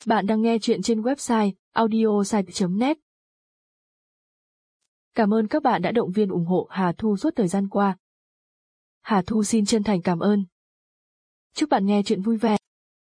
Bạn đang nghe chuyện trên website audiosite.net. Cảm ơn các bạn đã động viên ủng hộ Hà Thu suốt thời gian qua. Hà Thu xin chân thành cảm ơn. Chúc bạn nghe chuyện vui vẻ.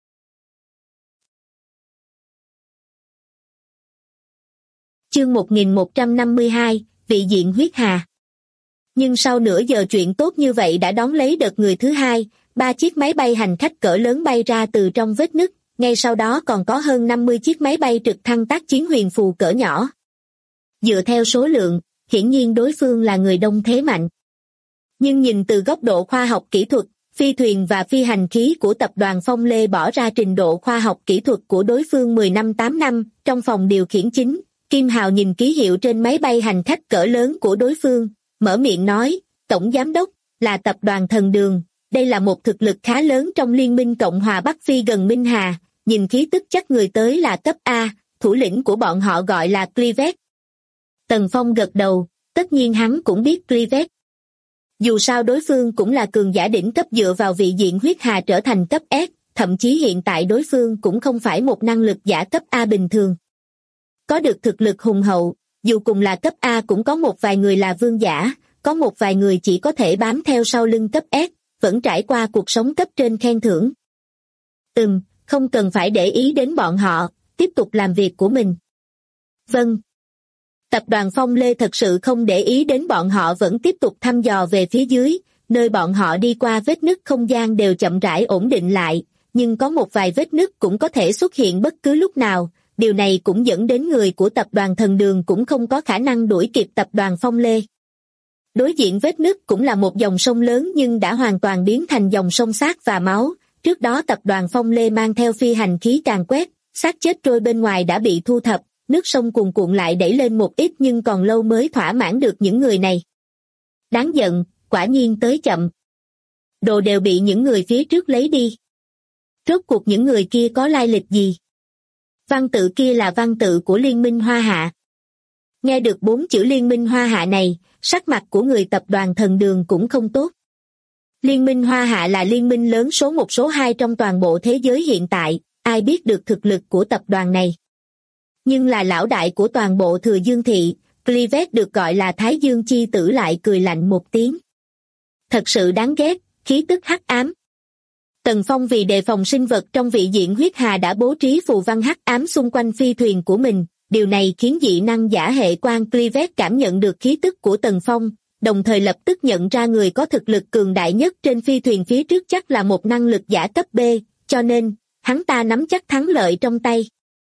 Chương 1152, vị diện huyết hà. Nhưng sau nửa giờ chuyện tốt như vậy đã đón lấy đợt người thứ hai, 3 chiếc máy bay hành khách cỡ lớn bay ra từ trong vết nứt, ngay sau đó còn có hơn 50 chiếc máy bay trực thăng tác chiến huyền phù cỡ nhỏ. Dựa theo số lượng, hiển nhiên đối phương là người đông thế mạnh. Nhưng nhìn từ góc độ khoa học kỹ thuật, phi thuyền và phi hành khí của tập đoàn Phong Lê bỏ ra trình độ khoa học kỹ thuật của đối phương 10 năm 8 năm, trong phòng điều khiển chính, Kim Hào nhìn ký hiệu trên máy bay hành khách cỡ lớn của đối phương, mở miệng nói, Tổng Giám đốc, là tập đoàn Thần Đường, đây là một thực lực khá lớn trong Liên minh Cộng hòa Bắc Phi gần Minh Hà, nhìn khí tức chắc người tới là cấp A, thủ lĩnh của bọn họ gọi là Clivet. Tần Phong gật đầu, tất nhiên hắn cũng biết Clivet. Dù sao đối phương cũng là cường giả đỉnh cấp dựa vào vị diện huyết hà trở thành cấp S, thậm chí hiện tại đối phương cũng không phải một năng lực giả cấp A bình thường. Có được thực lực hùng hậu, dù cùng là cấp A cũng có một vài người là vương giả, có một vài người chỉ có thể bám theo sau lưng cấp S, vẫn trải qua cuộc sống cấp trên khen thưởng. Không cần phải để ý đến bọn họ, tiếp tục làm việc của mình. Vâng. Tập đoàn Phong Lê thật sự không để ý đến bọn họ vẫn tiếp tục thăm dò về phía dưới, nơi bọn họ đi qua vết nứt không gian đều chậm rãi ổn định lại, nhưng có một vài vết nứt cũng có thể xuất hiện bất cứ lúc nào, điều này cũng dẫn đến người của tập đoàn Thần Đường cũng không có khả năng đuổi kịp tập đoàn Phong Lê. Đối diện vết nứt cũng là một dòng sông lớn nhưng đã hoàn toàn biến thành dòng sông xác và máu. Trước đó tập đoàn Phong Lê mang theo phi hành khí càn quét, xác chết trôi bên ngoài đã bị thu thập, nước sông cuồn cuộn lại đẩy lên một ít nhưng còn lâu mới thỏa mãn được những người này. Đáng giận, quả nhiên tới chậm. Đồ đều bị những người phía trước lấy đi. Rốt cuộc những người kia có lai lịch gì? Văn tự kia là văn tự của Liên minh Hoa Hạ. Nghe được 4 chữ Liên minh Hoa Hạ này, sắc mặt của người tập đoàn Thần Đường cũng không tốt. Liên minh Hoa Hạ là liên minh lớn số 1 số 2 trong toàn bộ thế giới hiện tại, ai biết được thực lực của tập đoàn này. Nhưng là lão đại của toàn bộ Thừa Dương Thị, Clivet được gọi là Thái Dương Chi Tử lại cười lạnh một tiếng. Thật sự đáng ghét, khí tức hắc ám. Tần Phong vì đề phòng sinh vật trong vị diện huyết hà đã bố trí phù văn hắc ám xung quanh phi thuyền của mình, điều này khiến dị năng giả hệ quan Clivet cảm nhận được khí tức của Tần Phong, đồng thời lập tức nhận ra người có thực lực cường đại nhất trên phi thuyền phía trước chắc là một năng lực giả cấp B, cho nên, hắn ta nắm chắc thắng lợi trong tay.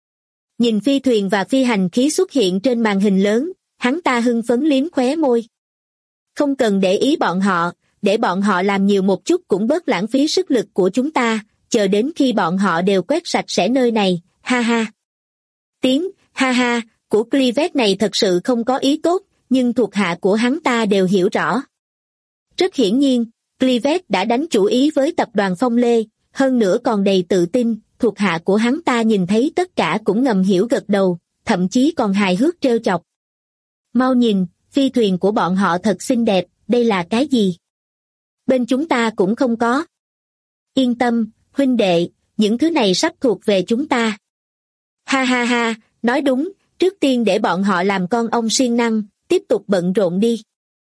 Nhìn phi thuyền và phi hành khí xuất hiện trên màn hình lớn, hắn ta hưng phấn liếm khóe môi. Không cần để ý bọn họ, để bọn họ làm nhiều một chút cũng bớt lãng phí sức lực của chúng ta, chờ đến khi bọn họ đều quét sạch sẽ nơi này, ha ha. Tiếng, ha ha, của Clivet này thật sự không có ý tốt, nhưng thuộc hạ của hắn ta đều hiểu rõ. Rất hiển nhiên, Clivet đã đánh chủ ý với tập đoàn Phong Lê, hơn nữa còn đầy tự tin, thuộc hạ của hắn ta nhìn thấy tất cả cũng ngầm hiểu gật đầu, thậm chí còn hài hước trêu chọc. Mau nhìn, phi thuyền của bọn họ thật xinh đẹp, đây là cái gì? Bên chúng ta cũng không có. Yên tâm, huynh đệ, những thứ này sắp thuộc về chúng ta. Ha ha ha, nói đúng, trước tiên để bọn họ làm con ong siêng năng, tiếp tục bận rộn đi.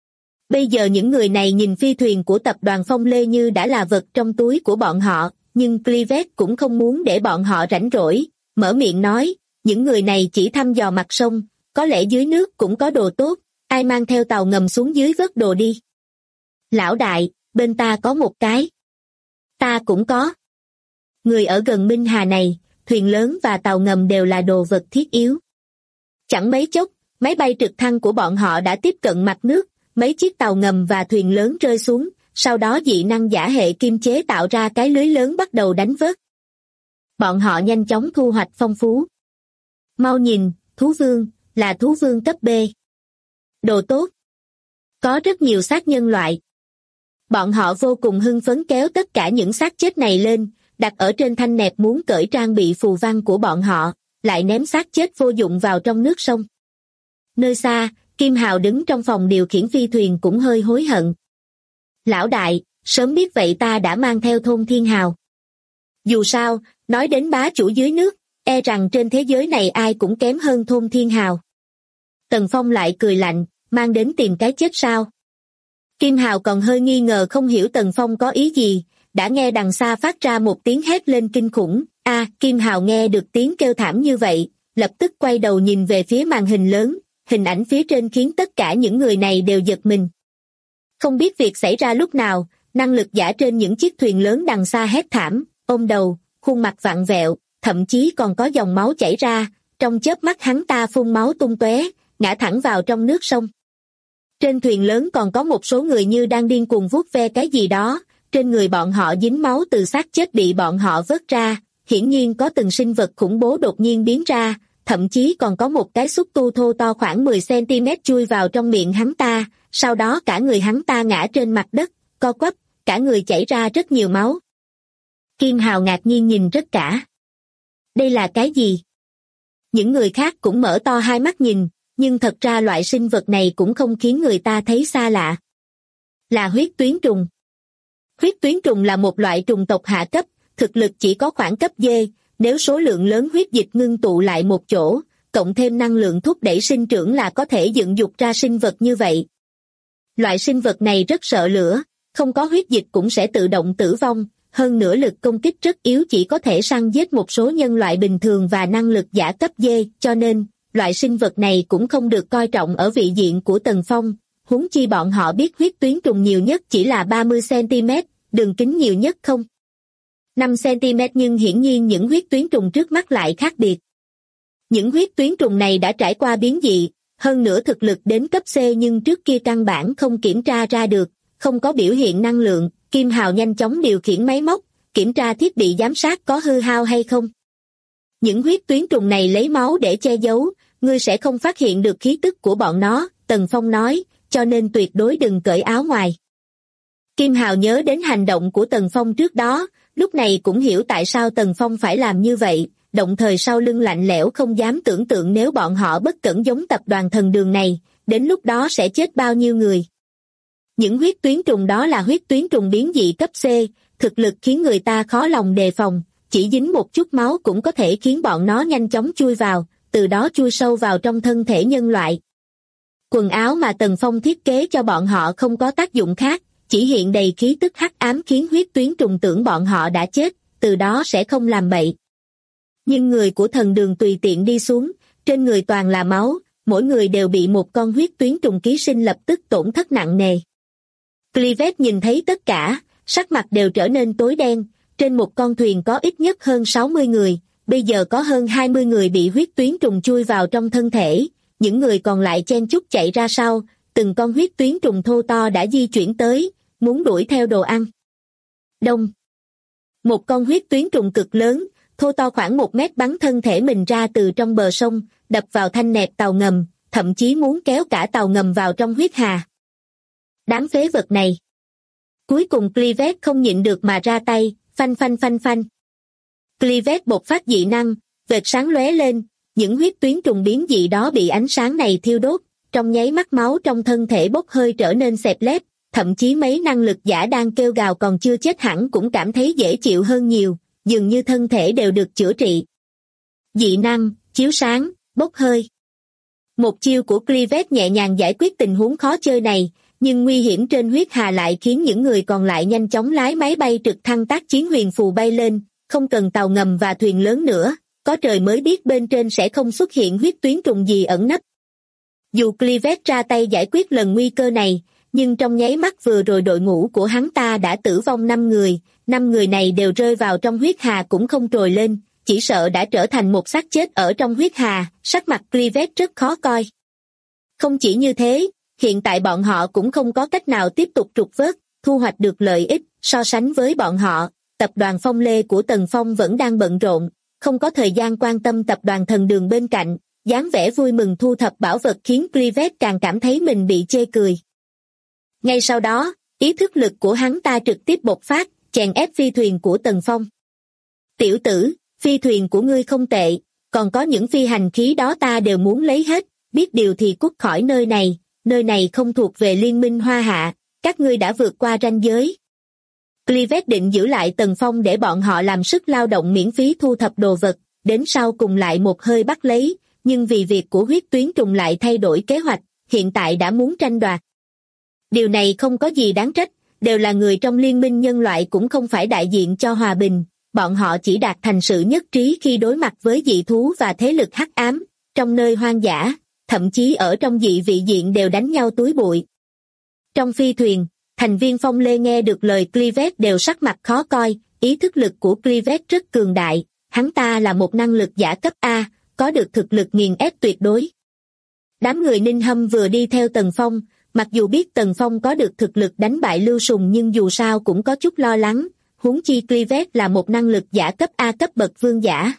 Bây giờ những người này nhìn phi thuyền của tập đoàn Phong Lê như đã là vật trong túi của bọn họ, nhưng Clivet cũng không muốn để bọn họ rảnh rỗi, mở miệng nói, những người này chỉ thăm dò mặt sông, có lẽ dưới nước cũng có đồ tốt, ai mang theo tàu ngầm xuống dưới vớt đồ đi. Lão đại, bên ta có một cái. Ta cũng có. Người ở gần Minh Hà này, thuyền lớn và tàu ngầm đều là đồ vật thiết yếu. Chẳng mấy chốc, máy bay trực thăng của bọn họ đã tiếp cận mặt nước, mấy chiếc tàu ngầm và thuyền lớn rơi xuống, sau đó dị năng giả hệ kim chế tạo ra cái lưới lớn bắt đầu đánh vớt. Bọn họ nhanh chóng thu hoạch phong phú. Mau nhìn, thú vương, là thú vương cấp B. Đồ tốt. Có rất nhiều xác nhân loại. Bọn họ vô cùng hưng phấn kéo tất cả những xác chết này lên, đặt ở trên thanh nẹp muốn cởi trang bị phù văn của bọn họ, lại ném xác chết vô dụng vào trong nước sông. Nơi xa, Kim Hào đứng trong phòng điều khiển phi thuyền cũng hơi hối hận. Lão đại, sớm biết vậy ta đã mang theo Thôn Thiên Hào. Dù sao, nói đến bá chủ dưới nước, e rằng trên thế giới này ai cũng kém hơn Thôn Thiên Hào. Tần Phong lại cười lạnh, mang đến tìm cái chết sao? Kim Hào còn hơi nghi ngờ không hiểu Tần Phong có ý gì, đã nghe đằng xa phát ra một tiếng hét lên kinh khủng. Kim Hào nghe được tiếng kêu thảm như vậy, lập tức quay đầu nhìn về phía màn hình lớn, hình ảnh phía trên khiến tất cả những người này đều giật mình. Không biết việc xảy ra lúc nào, năng lực giả trên những chiếc thuyền lớn đằng xa hét thảm, ôm đầu, khuôn mặt vặn vẹo, thậm chí còn có dòng máu chảy ra, trong chớp mắt hắn ta phun máu tung tóe, ngã thẳng vào trong nước sông. Trên thuyền lớn còn có một số người như đang điên cuồng vuốt ve cái gì đó, trên người bọn họ dính máu từ xác chết bị bọn họ vớt ra, hiển nhiên có từng sinh vật khủng bố đột nhiên biến ra, thậm chí còn có một cái xúc tu thô to khoảng 10 cm chui vào trong miệng hắn ta, sau đó cả người hắn ta ngã trên mặt đất, co quắp, cả người chảy ra rất nhiều máu. Kim Hào ngạc nhiên nhìn rất cả. Đây là cái gì? Những người khác cũng mở to hai mắt nhìn, nhưng thật ra loại sinh vật này cũng không khiến người ta thấy xa lạ. Là huyết tuyến trùng. Huyết tuyến trùng là một loại trùng tộc hạ cấp, thực lực chỉ có khoảng cấp D, nếu số lượng lớn huyết dịch ngưng tụ lại một chỗ, cộng thêm năng lượng thúc đẩy sinh trưởng là có thể dựng dục ra sinh vật như vậy. Loại sinh vật này rất sợ lửa, không có huyết dịch cũng sẽ tự động tử vong, hơn nữa lực công kích rất yếu, chỉ có thể săn giết một số nhân loại bình thường và năng lực giả cấp D, cho nên, loại sinh vật này cũng không được coi trọng ở vị diện của Tần Phong, huống chi bọn họ biết huyết tuyến trùng nhiều nhất chỉ là 30 cm, đường kính nhiều nhất không 5 cm, nhưng hiển nhiên những huyết tuyến trùng trước mắt lại khác biệt. Những huyết tuyến trùng này đã trải qua biến dị, hơn nữa thực lực đến cấp C nhưng trước kia căn bản không kiểm tra ra được, không có biểu hiện năng lượng. Kim Hào nhanh chóng điều khiển máy móc, kiểm tra thiết bị giám sát có hư hao hay không. Những huyết tuyến trùng này lấy máu để che giấu, ngươi sẽ không phát hiện được khí tức của bọn nó, Tần Phong nói, cho nên tuyệt đối đừng cởi áo ngoài. Kim Hào nhớ đến hành động của Tần Phong trước đó, lúc này cũng hiểu tại sao Tần Phong phải làm như vậy, đồng thời sau lưng lạnh lẽo không dám tưởng tượng nếu bọn họ bất cẩn giống tập đoàn Thần Đường này, đến lúc đó sẽ chết bao nhiêu người. Những huyết tuyến trùng đó là huyết tuyến trùng biến dị cấp C, thực lực khiến người ta khó lòng đề phòng, chỉ dính một chút máu cũng có thể khiến bọn nó nhanh chóng chui vào, từ đó chui sâu vào trong thân thể nhân loại. Quần áo mà Tần Phong thiết kế cho bọn họ không có tác dụng khác, chỉ hiện đầy khí tức hắc ám khiến huyết tuyến trùng tưởng bọn họ đã chết, từ đó sẽ không làm bậy. Nhưng người của Thần Đường tùy tiện đi xuống, trên người toàn là máu, mỗi người đều bị một con huyết tuyến trùng ký sinh lập tức tổn thất nặng nề. Clivet nhìn thấy tất cả, sắc mặt đều trở nên tối đen, trên một con thuyền có ít nhất hơn 60 người, bây giờ có hơn 20 người bị huyết tuyến trùng chui vào trong thân thể, những người còn lại chen chúc chạy ra sau, từng con huyết tuyến trùng thô to đã di chuyển tới, muốn đuổi theo đồ ăn. Đông. Một con huyết tuyến trùng cực lớn, thô to khoảng 1 mét bắn thân thể mình ra từ trong bờ sông, đập vào thanh nẹp tàu ngầm, thậm chí muốn kéo cả tàu ngầm vào trong huyết hà. Đám phế vật này. Cuối cùng Clivet không nhịn được mà ra tay, phanh phanh phanh phanh. Clivet bộc phát dị năng, vệt sáng lóe lên, những huyết tuyến trùng biến dị đó bị ánh sáng này thiêu đốt, trong nháy mắt máu trong thân thể bốc hơi trở nên xẹp lép, thậm chí mấy năng lực giả đang kêu gào còn chưa chết hẳn cũng cảm thấy dễ chịu hơn nhiều, dường như thân thể đều được chữa trị. Dị năng, chiếu sáng, bốc hơi. Một chiêu của Clivet nhẹ nhàng giải quyết tình huống khó chơi này, nhưng nguy hiểm trên huyết hà lại khiến những người còn lại nhanh chóng lái máy bay trực thăng tác chiến huyền phù bay lên, không cần tàu ngầm và thuyền lớn nữa, có trời mới biết bên trên sẽ không xuất hiện huyết tuyến trùng gì ẩn nấp. Dù Clivet ra tay giải quyết lần nguy cơ này, nhưng trong nháy mắt vừa rồi đội ngũ của hắn ta đã tử vong 5 người, 5 người này đều rơi vào trong huyết hà cũng không trồi lên, chỉ sợ đã trở thành một xác chết ở trong huyết hà, sắc mặt Clivet rất khó coi. Không chỉ như thế, hiện tại bọn họ cũng không có cách nào tiếp tục trục vớt, thu hoạch được lợi ích, so sánh với bọn họ, tập đoàn Phong Lê của Tần Phong vẫn đang bận rộn, không có thời gian quan tâm tập đoàn Thần Đường bên cạnh, dáng vẻ vui mừng thu thập bảo vật khiến Clivet càng cảm thấy mình bị chê cười. Ngay sau đó, ý thức lực của hắn ta trực tiếp bộc phát, chèn ép phi thuyền của Tần Phong. Tiểu tử, phi thuyền của ngươi không tệ, còn có những phi hành khí đó ta đều muốn lấy hết, biết điều thì cút khỏi nơi này không thuộc về Liên minh Hoa Hạ, các ngươi đã vượt qua ranh giới. Clivet định giữ lại Tần Phong để bọn họ làm sức lao động miễn phí thu thập đồ vật, đến sau cùng lại một hơi bắt lấy, nhưng vì việc của huyết tuyến trùng lại thay đổi kế hoạch, hiện tại đã muốn tranh đoạt. Điều này không có gì đáng trách, đều là người trong liên minh nhân loại cũng không phải đại diện cho hòa bình, bọn họ chỉ đạt thành sự nhất trí khi đối mặt với dị thú và thế lực hắc ám, trong nơi hoang dã, thậm chí ở trong dị vị diện đều đánh nhau túi bụi. Trong phi thuyền, thành viên Phong Lê nghe được lời Clivet đều sắc mặt khó coi, ý thức lực của Clivet rất cường đại, hắn ta là một năng lực giả cấp A, có được thực lực nghiền ép tuyệt đối. Đám người Ninh Hâm vừa đi theo Tần Phong, mặc dù biết Tần Phong có được thực lực đánh bại Lưu Sùng nhưng dù sao cũng có chút lo lắng, huống chi Clivet là một năng lực giả cấp A cấp bậc vương giả.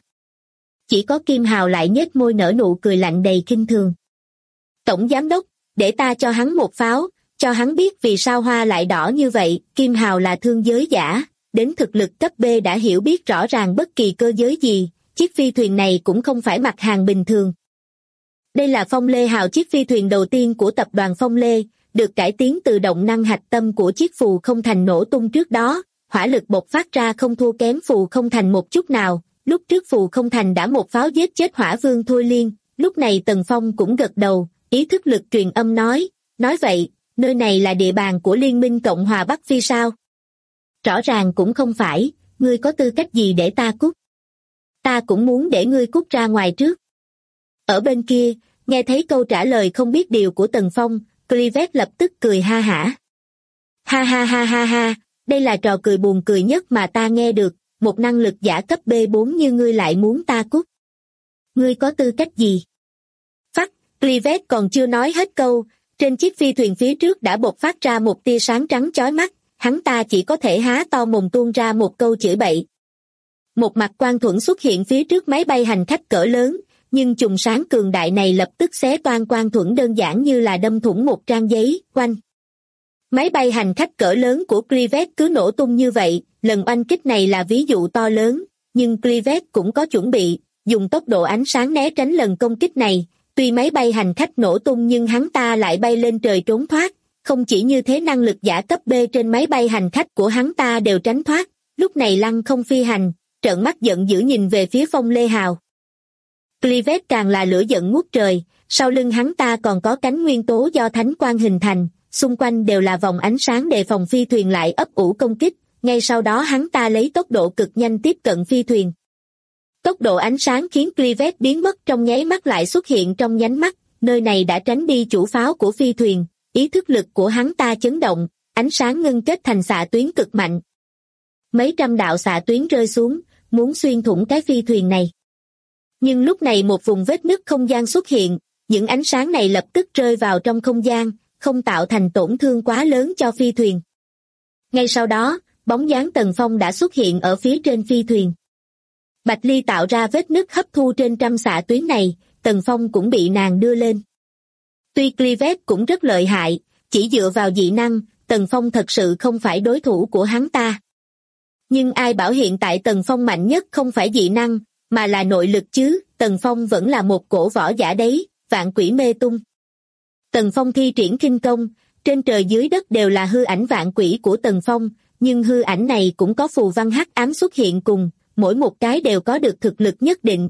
Chỉ có Kim Hào lại nhếch môi nở nụ cười lạnh đầy khinh thường. Tổng giám đốc, để ta cho hắn một pháo, cho hắn biết vì sao hoa lại đỏ như vậy. Kim Hào là thương giới giả, đến thực lực cấp B đã hiểu biết rõ ràng bất kỳ cơ giới gì, chiếc phi thuyền này cũng không phải mặt hàng bình thường. Đây là Phong Lê Hào, chiếc phi thuyền đầu tiên của tập đoàn Phong Lê, được cải tiến từ động năng hạch tâm của chiếc phù không thành nổ tung trước đó, hỏa lực bộc phát ra không thua kém phù không thành một chút nào. Lúc trước phù không thành đã một pháo giết chết hỏa vương Thôi Liên, lúc này Tần Phong cũng gật đầu, ý thức lực truyền âm nói vậy, nơi này là địa bàn của Liên minh Cộng hòa Bắc Phi sao? Rõ ràng cũng không phải, ngươi có tư cách gì để ta cút? Ta cũng muốn để ngươi cút ra ngoài trước. Ở bên kia, nghe thấy câu trả lời không biết điều của Tần Phong, Clivet lập tức cười ha hả. Ha ha ha ha ha, đây là trò cười buồn cười nhất mà ta nghe được, một năng lực giả cấp B4 như ngươi lại muốn ta cút. Ngươi có tư cách gì? Phắc, Clivet còn chưa nói hết câu, trên chiếc phi thuyền phía trước đã bộc phát ra một tia sáng trắng chói mắt, hắn ta chỉ có thể há to mồm tuôn ra một câu chửi bậy. Một mặt quang thuẫn xuất hiện phía trước máy bay hành khách cỡ lớn, nhưng chùm sáng cường đại này lập tức xé toang quang thuẫn đơn giản như là đâm thủng một trang giấy, oanh. Máy bay hành khách cỡ lớn của Clivet cứ nổ tung như vậy, lần oanh kích này là ví dụ to lớn, nhưng Clivet cũng có chuẩn bị, dùng tốc độ ánh sáng né tránh lần công kích này, tuy máy bay hành khách nổ tung nhưng hắn ta lại bay lên trời trốn thoát, không chỉ như thế năng lực giả cấp B trên máy bay hành khách của hắn ta đều tránh thoát, lúc này lăng không phi hành, trợn mắt giận dữ nhìn về phía Phong Lê Hào. Clivet càng là lửa giận ngút trời, sau lưng hắn ta còn có cánh nguyên tố do thánh quang hình thành, xung quanh đều là vòng ánh sáng đề phòng phi thuyền lại ấp ủ công kích, ngay sau đó hắn ta lấy tốc độ cực nhanh tiếp cận phi thuyền. Tốc độ ánh sáng khiến Clivet biến mất trong nháy mắt lại xuất hiện trong nhánh mắt, nơi này đã tránh đi chủ pháo của phi thuyền, ý thức lực của hắn ta chấn động, ánh sáng ngưng kết thành xạ tuyến cực mạnh. Mấy trăm đạo xạ tuyến rơi xuống, muốn xuyên thủng cái phi thuyền này. Nhưng lúc này một vùng vết nứt không gian xuất hiện, những ánh sáng này lập tức rơi vào trong không gian, không tạo thành tổn thương quá lớn cho phi thuyền. Ngay sau đó, bóng dáng Tần Phong đã xuất hiện ở phía trên phi thuyền. Bạch Ly tạo ra vết nứt hấp thu trên trăm xạ tuyến này, Tần Phong cũng bị nàng đưa lên. Tuy Clivet cũng rất lợi hại, chỉ dựa vào dị năng, Tần Phong thật sự không phải đối thủ của hắn ta. Nhưng ai bảo hiện tại Tần Phong mạnh nhất không phải dị năng, mà là nội lực chứ, Tần Phong vẫn là một cổ võ giả đấy, vạn quỷ mê tung. Tần Phong thi triển khinh công, trên trời dưới đất đều là hư ảnh vạn quỷ của Tần Phong, nhưng hư ảnh này cũng có phù văn hắc ám xuất hiện cùng, mỗi một cái đều có được thực lực nhất định.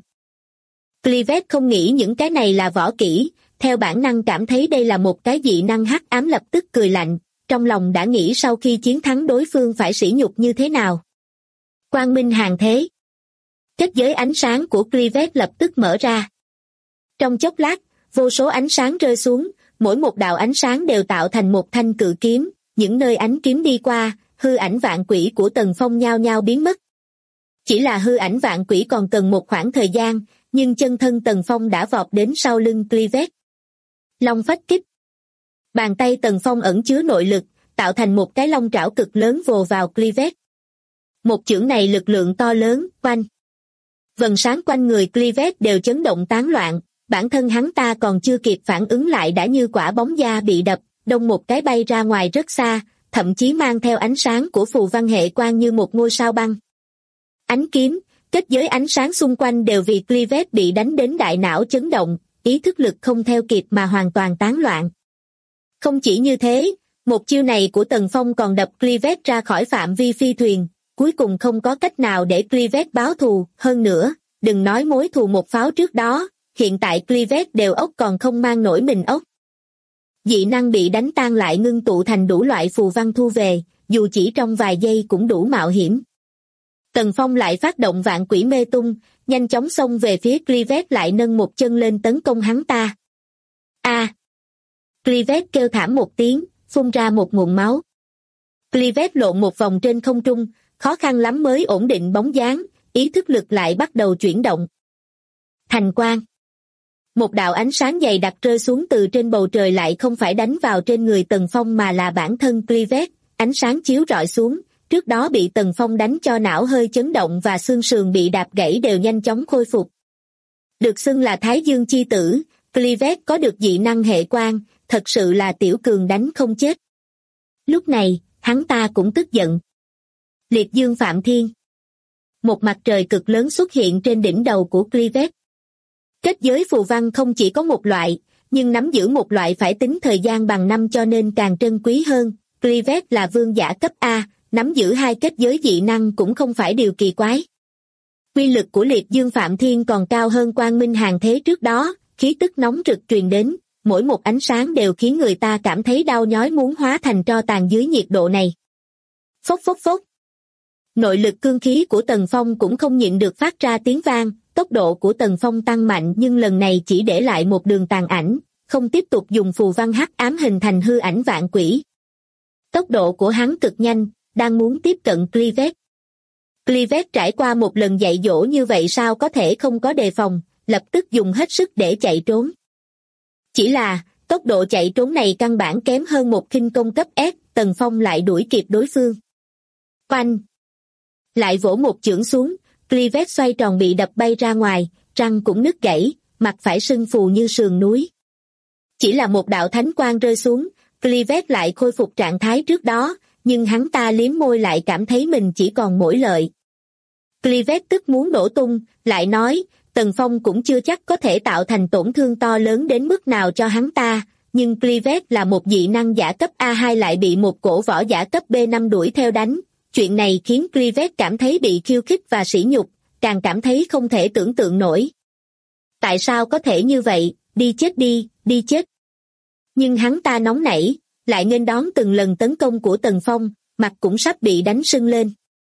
Clivet không nghĩ những cái này là võ kỹ, theo bản năng cảm thấy đây là một cái dị năng hắc ám lập tức cười lạnh, trong lòng đã nghĩ sau khi chiến thắng đối phương phải sỉ nhục như thế nào. Quang minh hàng thế. Kết giới ánh sáng của Clivet lập tức mở ra. Trong chốc lát, vô số ánh sáng rơi xuống, mỗi một đạo ánh sáng đều tạo thành một thanh cự kiếm, những nơi ánh kiếm đi qua, hư ảnh vạn quỷ của Tần Phong nhao nhao biến mất. Chỉ là hư ảnh vạn quỷ còn cần một khoảng thời gian, nhưng chân thân Tần Phong đã vọt đến sau lưng Clivet. Long phách kích. Bàn tay Tần Phong ẩn chứa nội lực, tạo thành một cái long trảo cực lớn vồ vào Clivet. Một chưởng này lực lượng to lớn, quanh. Vầng sáng quanh người Clivet đều chấn động tán loạn, bản thân hắn ta còn chưa kịp phản ứng lại đã như quả bóng da bị đập, đông một cái bay ra ngoài rất xa, thậm chí mang theo ánh sáng của phù văn hệ quang như một ngôi sao băng. Ánh kiếm, kết giới ánh sáng xung quanh đều vì Clivet bị đánh đến đại não chấn động, ý thức lực không theo kịp mà hoàn toàn tán loạn. Không chỉ như thế, một chiêu này của Tần Phong còn đập Clivet ra khỏi phạm vi phi thuyền, cuối cùng không có cách nào để Clivet báo thù, hơn nữa, đừng nói mối thù một pháo trước đó, hiện tại Clivet đều ốc còn không mang nổi mình ốc. Dị năng bị đánh tan lại ngưng tụ thành đủ loại phù văn thu về, dù chỉ trong vài giây cũng đủ mạo hiểm. Tần Phong lại phát động vạn quỷ mê tung, nhanh chóng xông về phía Clivet lại nâng một chân lên tấn công hắn ta. A! Clivet kêu thảm một tiếng, phun ra một nguồn máu. Clivet lộn một vòng trên không trung, khó khăn lắm mới ổn định bóng dáng, ý thức lực lại bắt đầu chuyển động. Thành quang. Một đạo ánh sáng dày đặc rơi xuống từ trên bầu trời lại không phải đánh vào trên người Tần Phong mà là bản thân Clivet, ánh sáng chiếu rọi xuống, trước đó bị Tần Phong đánh cho não hơi chấn động và xương sườn bị đạp gãy đều nhanh chóng khôi phục. Được xưng là Thái Dương chi tử, Clivet có được dị năng hệ quang, thật sự là tiểu cường đánh không chết. Lúc này, hắn ta cũng tức giận. Liệt dương phạm thiên. Một mặt trời cực lớn xuất hiện trên đỉnh đầu của Clivet. Kết giới phù văn không chỉ có một loại, nhưng nắm giữ một loại phải tính thời gian bằng năm cho nên càng trân quý hơn. Clivet là vương giả cấp A, nắm giữ hai kết giới dị năng cũng không phải điều kỳ quái. Quy lực của liệt dương phạm thiên còn cao hơn quang minh hàng thế trước đó, khí tức nóng rực truyền đến, mỗi một ánh sáng đều khiến người ta cảm thấy đau nhói muốn hóa thành tro tàn dưới nhiệt độ này. Phốc phốc phốc. Nội lực cương khí của Tần Phong cũng không nhịn được phát ra tiếng vang, tốc độ của Tần Phong tăng mạnh nhưng lần này chỉ để lại một đường tàn ảnh, không tiếp tục dùng phù văn hắc ám hình thành hư ảnh vạn quỷ. Tốc độ của hắn cực nhanh, đang muốn tiếp cận Clivet. Clivet trải qua một lần dạy dỗ như vậy sao có thể không có đề phòng, lập tức dùng hết sức để chạy trốn. Chỉ là, tốc độ chạy trốn này căn bản kém hơn một khinh công cấp S, Tần Phong lại đuổi kịp đối phương. Oanh! Lại vỗ một chưởng xuống, Clivet xoay tròn bị đập bay ra ngoài, răng cũng nứt gãy, mặt phải sưng phù như sườn núi. Chỉ là một đạo thánh quang rơi xuống, Clivet lại khôi phục trạng thái trước đó, nhưng hắn ta liếm môi lại cảm thấy mình chỉ còn mỗi lợi. Clivet tức muốn đổ tung, lại nói, Tần Phong cũng chưa chắc có thể tạo thành tổn thương to lớn đến mức nào cho hắn ta, nhưng Clivet là một dị năng giả cấp A2 lại bị một cổ võ giả cấp B5 đuổi theo đánh. Chuyện này khiến Clivet cảm thấy bị khiêu khích và sỉ nhục, càng cảm thấy không thể tưởng tượng nổi. Tại sao có thể như vậy, đi chết đi, đi chết. Nhưng hắn ta nóng nảy, lại nghênh đón từng lần tấn công của Tần Phong, mặt cũng sắp bị đánh sưng lên.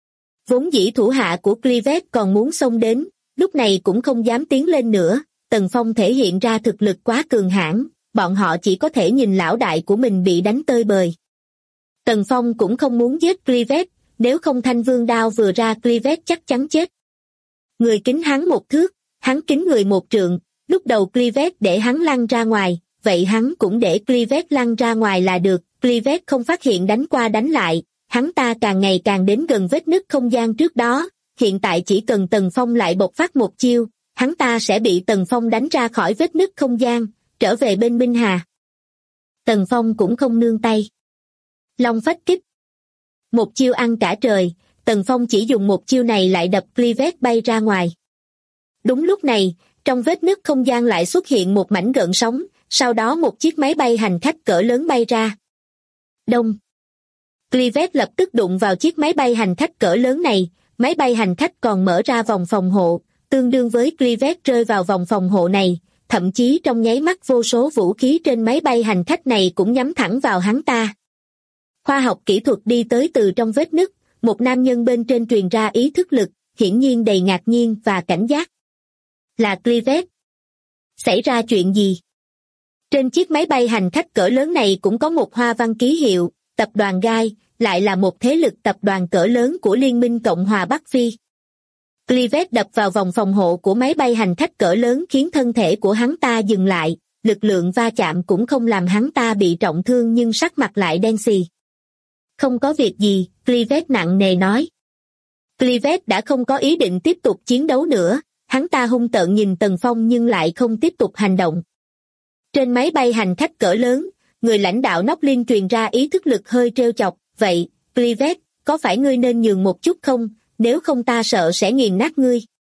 Vốn dĩ thủ hạ của Clivet còn muốn xông đến, lúc này cũng không dám tiến lên nữa, Tần Phong thể hiện ra thực lực quá cường hãn, bọn họ chỉ có thể nhìn lão đại của mình bị đánh tơi bời. Tần Phong cũng không muốn giết Clivet, nếu không thanh vương đao vừa ra Clivet chắc chắn chết. Người kính hắn một thước, hắn kính người một trượng, lúc đầu Clivet để hắn lăn ra ngoài, vậy hắn cũng để Clivet lăn ra ngoài là được, Clivet không phát hiện đánh qua đánh lại, hắn ta càng ngày càng đến gần vết nứt không gian trước đó, hiện tại chỉ cần Tần Phong lại bộc phát một chiêu, hắn ta sẽ bị Tần Phong đánh ra khỏi vết nứt không gian, trở về bên Minh Hà. Tần Phong cũng không nương tay. Long phách kích. Một chiêu ăn cả trời, Tần Phong chỉ dùng một chiêu này lại đập Clivet bay ra ngoài. Đúng lúc này, trong vết nứt không gian lại xuất hiện một mảnh gợn sóng, sau đó một chiếc máy bay hành khách cỡ lớn bay ra. Đông. Clivet lập tức đụng vào chiếc máy bay hành khách cỡ lớn này, máy bay hành khách còn mở ra vòng phòng hộ, tương đương với Clivet rơi vào vòng phòng hộ này, thậm chí trong nháy mắt vô số vũ khí trên máy bay hành khách này cũng nhắm thẳng vào hắn ta. Khoa học kỹ thuật đi tới từ trong vết nứt, một nam nhân bên trên truyền ra ý thức lực, hiển nhiên đầy ngạc nhiên và cảnh giác. Là Clivet. Xảy ra chuyện gì? Trên chiếc máy bay hành khách cỡ lớn này cũng có một hoa văn ký hiệu, tập đoàn Gai, lại là một thế lực tập đoàn cỡ lớn của Liên minh Cộng hòa Bắc Phi. Clivet đập vào vòng phòng hộ của máy bay hành khách cỡ lớn khiến thân thể của hắn ta dừng lại, lực lượng va chạm cũng không làm hắn ta bị trọng thương nhưng sắc mặt lại đen xì. Không có việc gì, Clivet nặng nề nói. Clivet đã không có ý định tiếp tục chiến đấu nữa, hắn ta hung tợn nhìn Tần Phong nhưng lại không tiếp tục hành động. Trên máy bay hành khách cỡ lớn, người lãnh đạo Noklin truyền ra ý thức lực hơi trêu chọc, vậy, Clivet, có phải ngươi nên nhường một chút không, nếu không ta sợ sẽ nghiền nát ngươi.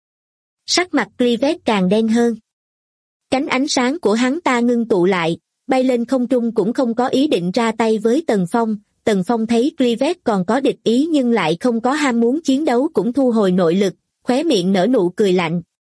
Sắc mặt Clivet càng đen hơn. Cánh ánh sáng của hắn ta ngưng tụ lại, bay lên không trung cũng không có ý định ra tay với Tần Phong. Tần Phong thấy Clivet còn có địch ý nhưng lại không có ham muốn chiến đấu cũng thu hồi nội lực, khóe miệng nở nụ cười lạnh,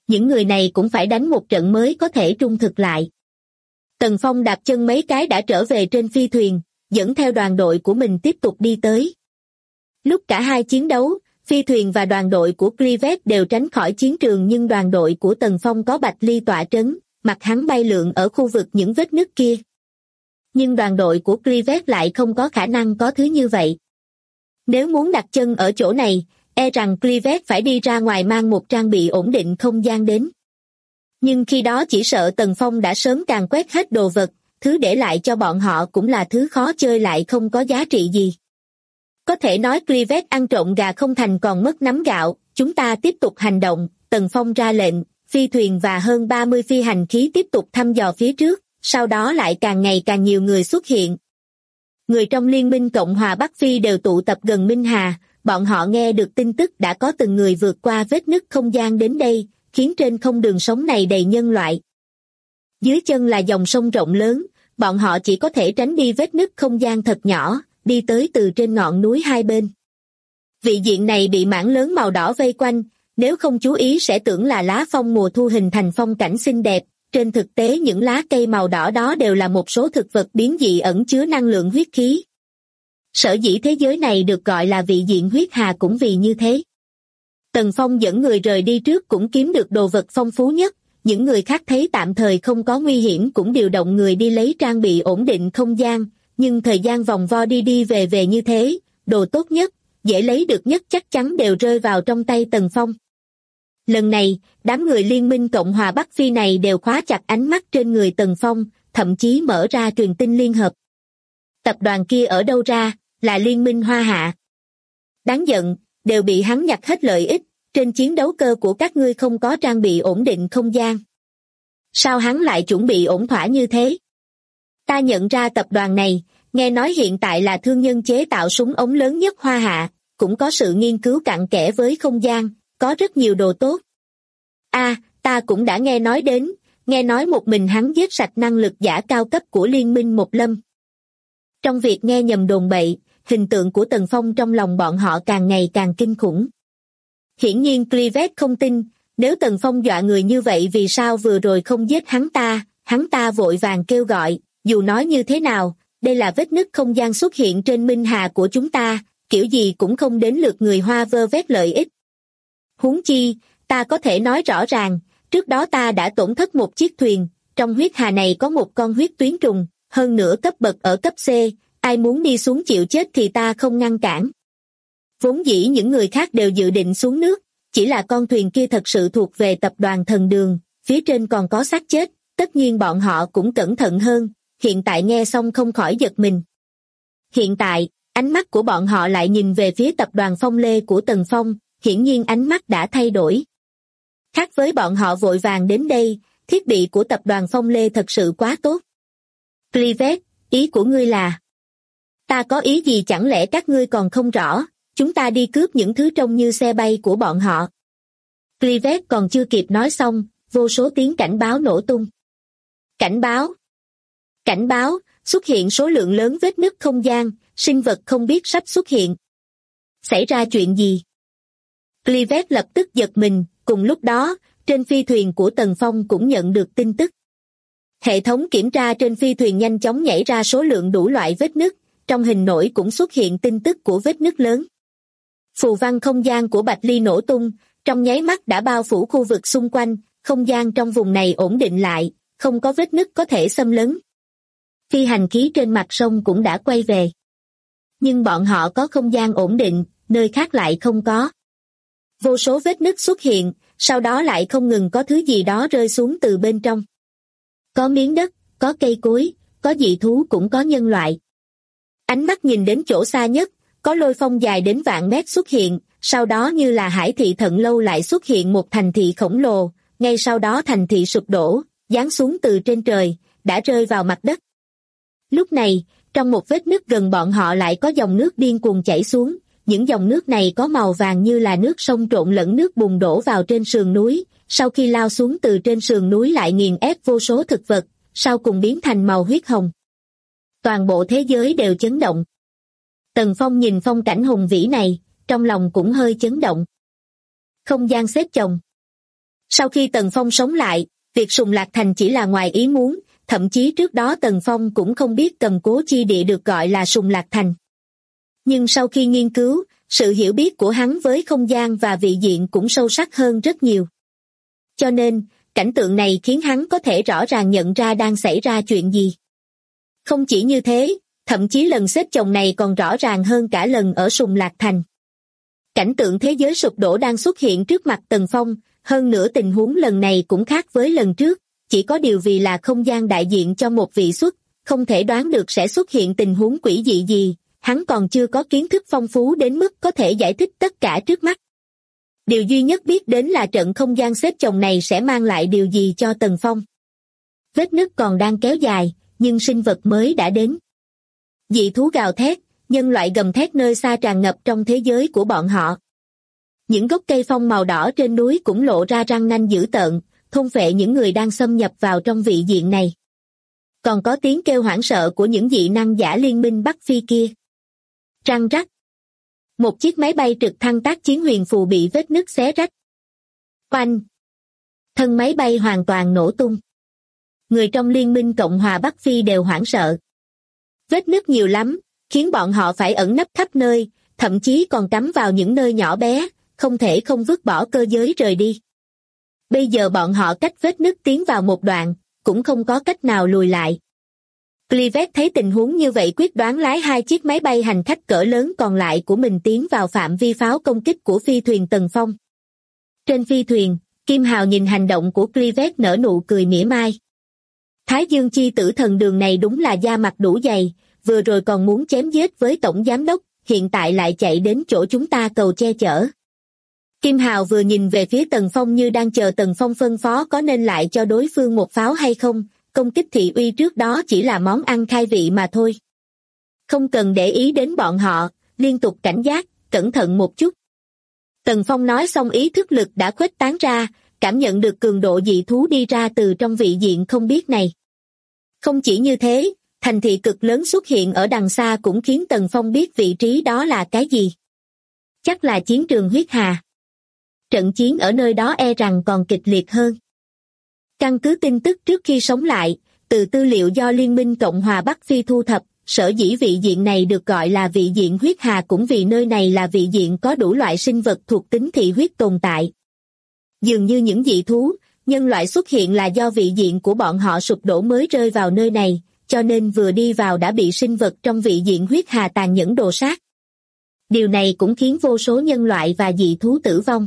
những người này cũng phải đánh một trận mới có thể trung thực lại. Tần Phong đạp chân mấy cái đã trở về trên phi thuyền, dẫn theo đoàn đội của mình tiếp tục đi tới. Lúc cả hai chiến đấu, phi thuyền và đoàn đội của Clivet đều tránh khỏi chiến trường, nhưng đoàn đội của Tần Phong có Bạch Ly tọa trấn, mặt hắn bay lượn ở khu vực những vết nứt kia. Nhưng đoàn đội của Clivet lại không có khả năng có thứ như vậy. Nếu muốn đặt chân ở chỗ này, e rằng Clivet phải đi ra ngoài mang một trang bị ổn định không gian đến. Nhưng khi đó chỉ sợ Tần Phong đã sớm càn quét hết đồ vật, thứ để lại cho bọn họ cũng là thứ khó chơi lại không có giá trị gì. Có thể nói Clivet ăn trộm gà không thành còn mất nắm gạo, chúng ta tiếp tục hành động. Tần Phong ra lệnh, phi thuyền và hơn 30 phi hành khí tiếp tục thăm dò phía trước, sau đó lại càng ngày càng nhiều người xuất hiện. Người trong Liên minh Cộng hòa Bắc Phi đều tụ tập gần Minh Hà, bọn họ nghe được tin tức đã có từng người vượt qua vết nứt không gian đến đây, khiến trên không đường sống này đầy nhân loại. Dưới chân là dòng sông rộng lớn, bọn họ chỉ có thể tránh đi vết nứt không gian thật nhỏ, đi tới từ trên ngọn núi hai bên. Vị diện này bị mảng lớn màu đỏ vây quanh, nếu không chú ý sẽ tưởng là lá phong mùa thu hình thành phong cảnh xinh đẹp, trên thực tế những lá cây màu đỏ đó đều là một số thực vật biến dị ẩn chứa năng lượng huyết khí. Sở dĩ thế giới này được gọi là vị diện huyết hà cũng vì như thế. Tần Phong dẫn người rời đi trước cũng kiếm được đồ vật phong phú nhất, những người khác thấy tạm thời không có nguy hiểm cũng điều động người đi lấy trang bị ổn định không gian, nhưng thời gian vòng vo đi đi về về như thế, đồ tốt nhất, dễ lấy được nhất chắc chắn đều rơi vào trong tay Tần Phong. Lần này, đám người Liên minh Cộng hòa Bắc Phi này đều khóa chặt ánh mắt trên người Tần Phong, thậm chí mở ra truyền tin liên hợp. Tập đoàn kia ở đâu ra, là Liên minh Hoa Hạ. Đáng giận, đều bị hắn nhặt hết lợi ích, trên chiến đấu cơ của các ngươi không có trang bị ổn định không gian. Sao hắn lại chuẩn bị ổn thỏa như thế? Ta nhận ra tập đoàn này, nghe nói hiện tại là thương nhân chế tạo súng ống lớn nhất Hoa Hạ, cũng có sự nghiên cứu cặn kẽ với không gian, có rất nhiều đồ tốt. Ta cũng đã nghe nói đến, nghe nói một mình hắn giết sạch năng lực giả cao cấp của Liên minh Một Lâm. Trong việc nghe nhầm đồn bậy, hình tượng của Tần Phong trong lòng bọn họ càng ngày càng kinh khủng. Hiển nhiên Clivet không tin, nếu Tần Phong dọa người như vậy vì sao vừa rồi không giết hắn ta vội vàng kêu gọi, dù nói như thế nào, đây là vết nứt không gian xuất hiện trên Minh Hà của chúng ta, kiểu gì cũng không đến lượt người Hoa vơ vét lợi ích. Huống chi, ta có thể nói rõ ràng, trước đó ta đã tổn thất một chiếc thuyền, trong huyết hà này có một con huyết tuyến trùng, hơn nữa cấp bậc ở cấp C, ai muốn đi xuống chịu chết thì ta không ngăn cản. Vốn dĩ những người khác đều dự định xuống nước, chỉ là con thuyền kia thật sự thuộc về tập đoàn Thần Đường, phía trên còn có xác chết, tất nhiên bọn họ cũng cẩn thận hơn, hiện tại nghe xong không khỏi giật mình. Hiện tại, ánh mắt của bọn họ lại nhìn về phía tập đoàn Phong Lê của Tần Phong, hiển nhiên ánh mắt đã thay đổi. Khác với bọn họ vội vàng đến đây, thiết bị của tập đoàn Phong Lê thật sự quá tốt. Clivet, ý của ngươi là? Ta có ý gì chẳng lẽ các ngươi còn không rõ, chúng ta đi cướp những thứ trông như xe bay của bọn họ. Clivet còn chưa kịp nói xong, vô số tiếng cảnh báo nổ tung. Cảnh báo! Cảnh báo, xuất hiện số lượng lớn vết nứt không gian, sinh vật không biết sắp xuất hiện. Xảy ra chuyện gì? Clivet lập tức giật mình, cùng lúc đó, trên phi thuyền của Tần Phong cũng nhận được tin tức. Hệ thống kiểm tra trên phi thuyền nhanh chóng nhảy ra số lượng đủ loại vết nứt, trong hình nổi cũng xuất hiện tin tức của vết nứt lớn. Phù văn không gian của Bạch Ly nổ tung, trong nháy mắt đã bao phủ khu vực xung quanh, không gian trong vùng này ổn định lại, không có vết nứt có thể xâm lấn. Phi hành khí trên mặt sông cũng đã quay về. Nhưng bọn họ có không gian ổn định, nơi khác lại không có. Vô số vết nứt xuất hiện, sau đó lại không ngừng có thứ gì đó rơi xuống từ bên trong. Có miếng đất, có cây cối, có dị thú cũng có nhân loại. Ánh mắt nhìn đến chỗ xa nhất, có lôi phong dài đến vạn mét xuất hiện, sau đó như là hải thị Thận Lâu lại xuất hiện một thành thị khổng lồ, ngay sau đó thành thị sụp đổ, giáng xuống từ trên trời, đã rơi vào mặt đất. Lúc này, trong một vết nứt gần bọn họ lại có dòng nước điên cuồng chảy xuống, những dòng nước này có màu vàng như là nước sông trộn lẫn nước bùn đổ vào trên sườn núi, sau khi lao xuống từ trên sườn núi lại nghiền ép vô số thực vật, sau cùng biến thành màu huyết hồng. Toàn bộ thế giới đều chấn động. Tần Phong nhìn phong cảnh hùng vĩ này, trong lòng cũng hơi chấn động. Không gian xếp chồng. Sau khi Tần Phong sống lại, việc Sùng Lạc Thành chỉ là ngoài ý muốn, thậm chí trước đó Tần Phong cũng không biết cầm cố chi địa được gọi là Sùng Lạc Thành. Nhưng sau khi nghiên cứu, sự hiểu biết của hắn với không gian và vị diện cũng sâu sắc hơn rất nhiều. Cho nên, cảnh tượng này khiến hắn có thể rõ ràng nhận ra đang xảy ra chuyện gì. Không chỉ như thế, thậm chí lần xếp chồng này còn rõ ràng hơn cả lần ở Sùng Lạc Thành. Cảnh tượng thế giới sụp đổ đang xuất hiện trước mặt Tần Phong, hơn nữa tình huống lần này cũng khác với lần trước, chỉ có điều vì là không gian đại diện cho một vị xuất, không thể đoán được sẽ xuất hiện tình huống quỷ dị gì, hắn còn chưa có kiến thức phong phú đến mức có thể giải thích tất cả trước mắt. Điều duy nhất biết đến là trận không gian xếp chồng này sẽ mang lại điều gì cho Tần Phong. Vết nứt còn đang kéo dài, nhưng sinh vật mới đã đến. Dị thú gào thét, nhân loại gầm thét nơi xa tràn ngập trong thế giới của bọn họ. Những gốc cây phong màu đỏ trên núi cũng lộ ra răng nanh dữ tợn, thôn phệ những người đang xâm nhập vào trong vị diện này. Còn có tiếng kêu hoảng sợ của những dị năng giả liên minh Bắc Phi kia. Răng rắc. Một chiếc máy bay trực thăng tác chiến huyền phù bị vết nứt xé rách. Oanh! Thân máy bay hoàn toàn nổ tung. Người trong Liên minh Cộng hòa Bắc Phi đều hoảng sợ. Vết nứt nhiều lắm, khiến bọn họ phải ẩn nấp khắp nơi, thậm chí còn cắm vào những nơi nhỏ bé, không thể không vứt bỏ cơ giới rời đi. Bây giờ bọn họ cách vết nứt tiến vào một đoạn, cũng không có cách nào lùi lại. Clivet thấy tình huống như vậy quyết đoán lái hai chiếc máy bay hành khách cỡ lớn còn lại của mình tiến vào phạm vi pháo công kích của phi thuyền Tần Phong. Trên phi thuyền, Kim Hào nhìn hành động của Clivet nở nụ cười mỉa mai. Thái Dương Chi Tử Thần Đường này đúng là da mặt đủ dày, vừa rồi còn muốn chém giết với tổng giám đốc, hiện tại lại chạy đến chỗ chúng ta cầu che chở. Kim Hào vừa nhìn về phía Tần Phong như đang chờ Tần Phong phân phó có nên lại cho đối phương một pháo hay không, công kích thị uy trước đó chỉ là món ăn khai vị mà thôi. Không cần để ý đến bọn họ, liên tục cảnh giác, cẩn thận một chút. Tần Phong nói xong ý thức lực đã khuếch tán ra, cảm nhận được cường độ dị thú đi ra từ trong vị diện không biết này. Không chỉ như thế, thành thị cực lớn xuất hiện ở đằng xa cũng khiến Tần Phong biết vị trí đó là cái gì. Chắc là chiến trường huyết hà. Trận chiến ở nơi đó e rằng còn kịch liệt hơn. Căn cứ tin tức trước khi sống lại, từ tư liệu do Liên minh Cộng hòa Bắc Phi thu thập, sở dĩ vị diện này được gọi là vị diện huyết hà cũng vì nơi này là vị diện có đủ loại sinh vật thuộc tính thị huyết tồn tại. Dường như những dị thú, nhân loại xuất hiện là do vị diện của bọn họ sụp đổ mới rơi vào nơi này, cho nên vừa đi vào đã bị sinh vật trong vị diện huyết hà tàn nhẫn đồ sát. Điều này cũng khiến vô số nhân loại và dị thú tử vong.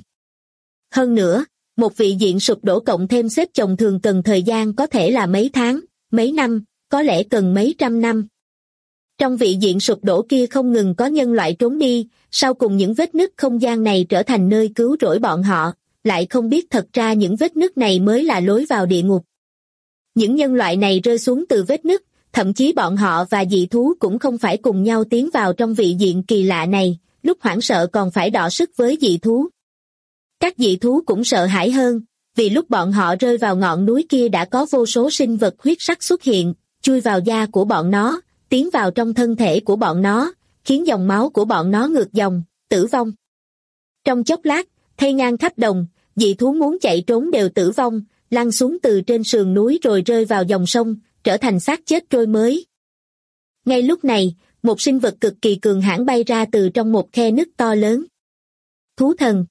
Hơn nữa, một vị diện sụp đổ cộng thêm xếp chồng thường cần thời gian có thể là mấy tháng, mấy năm, có lẽ cần mấy trăm năm. Trong vị diện sụp đổ kia không ngừng có nhân loại trốn đi, sau cùng những vết nứt không gian này trở thành nơi cứu rỗi bọn họ, lại không biết thật ra những vết nứt này mới là lối vào địa ngục. Những nhân loại này rơi xuống từ vết nứt, thậm chí bọn họ và dị thú cũng không phải cùng nhau tiến vào trong vị diện kỳ lạ này, lúc hoảng sợ còn phải đọ sức với dị thú. Các dị thú cũng sợ hãi hơn, vì lúc bọn họ rơi vào ngọn núi kia đã có vô số sinh vật huyết sắc xuất hiện, chui vào da của bọn nó, tiến vào trong thân thể của bọn nó, khiến dòng máu của bọn nó ngược dòng, tử vong. Trong chốc lát, thây ngang khắp đồng, dị thú muốn chạy trốn đều tử vong, lăn xuống từ trên sườn núi rồi rơi vào dòng sông, trở thành xác chết trôi mới. Ngay lúc này, một sinh vật cực kỳ cường hãn bay ra từ trong một khe nứt to lớn. Thú thần.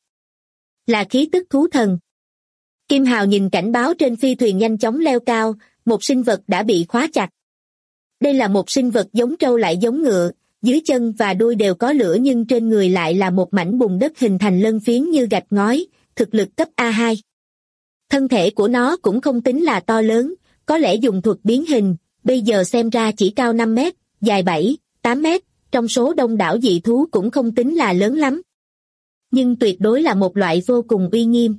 Là khí tức thú thần. Kim Hào nhìn cảnh báo trên phi thuyền nhanh chóng leo cao, một sinh vật đã bị khóa chặt. Đây là một sinh vật giống trâu lại giống ngựa, dưới chân và đuôi đều có lửa nhưng trên người lại là một mảnh bùn đất hình thành lân phiến như gạch ngói, thực lực cấp A2. Thân thể của nó cũng không tính là to lớn, có lẽ dùng thuật biến hình, bây giờ xem ra chỉ cao 5 mét, dài 7, 8 mét, trong số đông đảo dị thú cũng không tính là lớn lắm. Nhưng tuyệt đối là một loại vô cùng uy nghiêm.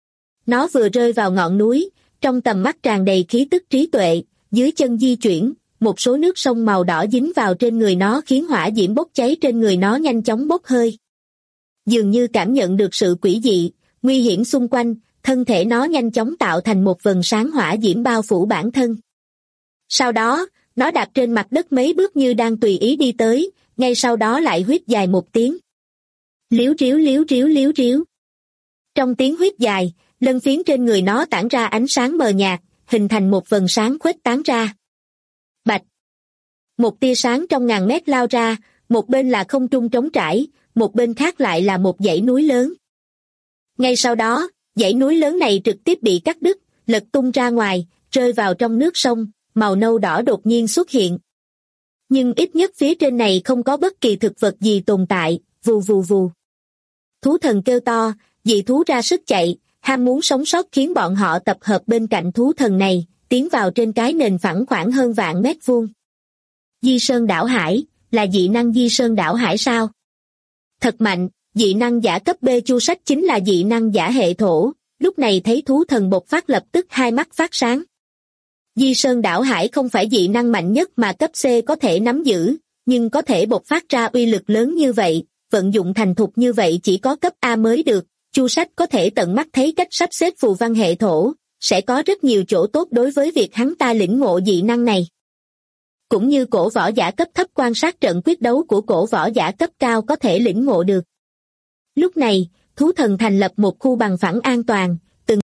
Nó vừa rơi vào ngọn núi, trong tầm mắt tràn đầy khí tức trí tuệ, dưới chân di chuyển, một số nước sông màu đỏ dính vào trên người nó khiến hỏa diễm bốc cháy trên người nó nhanh chóng bốc hơi. Dường như cảm nhận được sự quỷ dị, nguy hiểm xung quanh, thân thể nó nhanh chóng tạo thành một vầng sáng hỏa diễm bao phủ bản thân. Sau đó, nó đạp trên mặt đất mấy bước như đang tùy ý đi tới, ngay sau đó lại huýt dài một tiếng. Líu ríu líu ríu líu ríu. Trong tiếng huýt dài, Lân phiến trên người nó tản ra ánh sáng mờ nhạt, hình thành một vầng sáng khuếch tán ra. Bạch! Một tia sáng trong ngàn mét lao ra, một bên là không trung trống trải, một bên khác lại là một dãy núi lớn. Ngay sau đó, dãy núi lớn này trực tiếp bị cắt đứt, lật tung ra ngoài, rơi vào trong nước sông, màu nâu đỏ đột nhiên xuất hiện. Nhưng ít nhất phía trên này không có bất kỳ thực vật gì tồn tại, vù vù vù. Thú thần kêu to, dị thú ra sức chạy, ham muốn sống sót khiến bọn họ tập hợp bên cạnh thú thần này, tiến vào trên cái nền phẳng khoảng hơn vạn mét vuông. Di Sơn Đảo Hải, là dị năng Di Sơn Đảo Hải sao? Thật mạnh, dị năng giả cấp B Chu Sách chính là dị năng giả hệ thổ, lúc này thấy thú thần bộc phát lập tức hai mắt phát sáng. Di Sơn Đảo Hải không phải dị năng mạnh nhất mà cấp C có thể nắm giữ, nhưng có thể bộc phát ra uy lực lớn như vậy, vận dụng thành thục như vậy chỉ có cấp A mới được. Chu Sách có thể tận mắt thấy cách sắp xếp phù văn hệ thổ, sẽ có rất nhiều chỗ tốt đối với việc hắn ta lĩnh ngộ dị năng này. Cũng như cổ võ giả cấp thấp quan sát trận quyết đấu của cổ võ giả cấp cao có thể lĩnh ngộ được. Lúc này, thú thần thành lập một khu bằng phẳng an toàn, từng.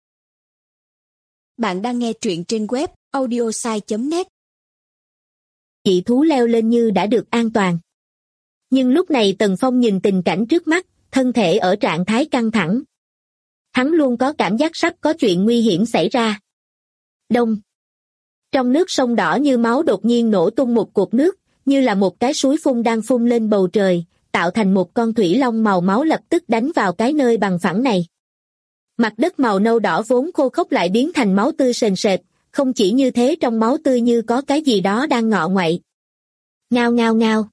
Bạn đang nghe truyện trên web audiosai.net. Dị thú leo lên như đã được an toàn. Nhưng lúc này Tần Phong nhìn tình cảnh trước mắt, thân thể ở trạng thái căng thẳng. Hắn luôn có cảm giác sắp có chuyện nguy hiểm xảy ra. Đông. Trong nước sông đỏ như máu đột nhiên nổ tung một cột nước, như là một cái suối phun đang phun lên bầu trời, tạo thành một con thủy long màu máu lập tức đánh vào cái nơi bằng phẳng này. Mặt đất màu nâu đỏ vốn khô khốc lại biến thành máu tươi sền sệt, không chỉ như thế trong máu tươi như có cái gì đó đang ngọ nguậy. Ngao ngao ngao.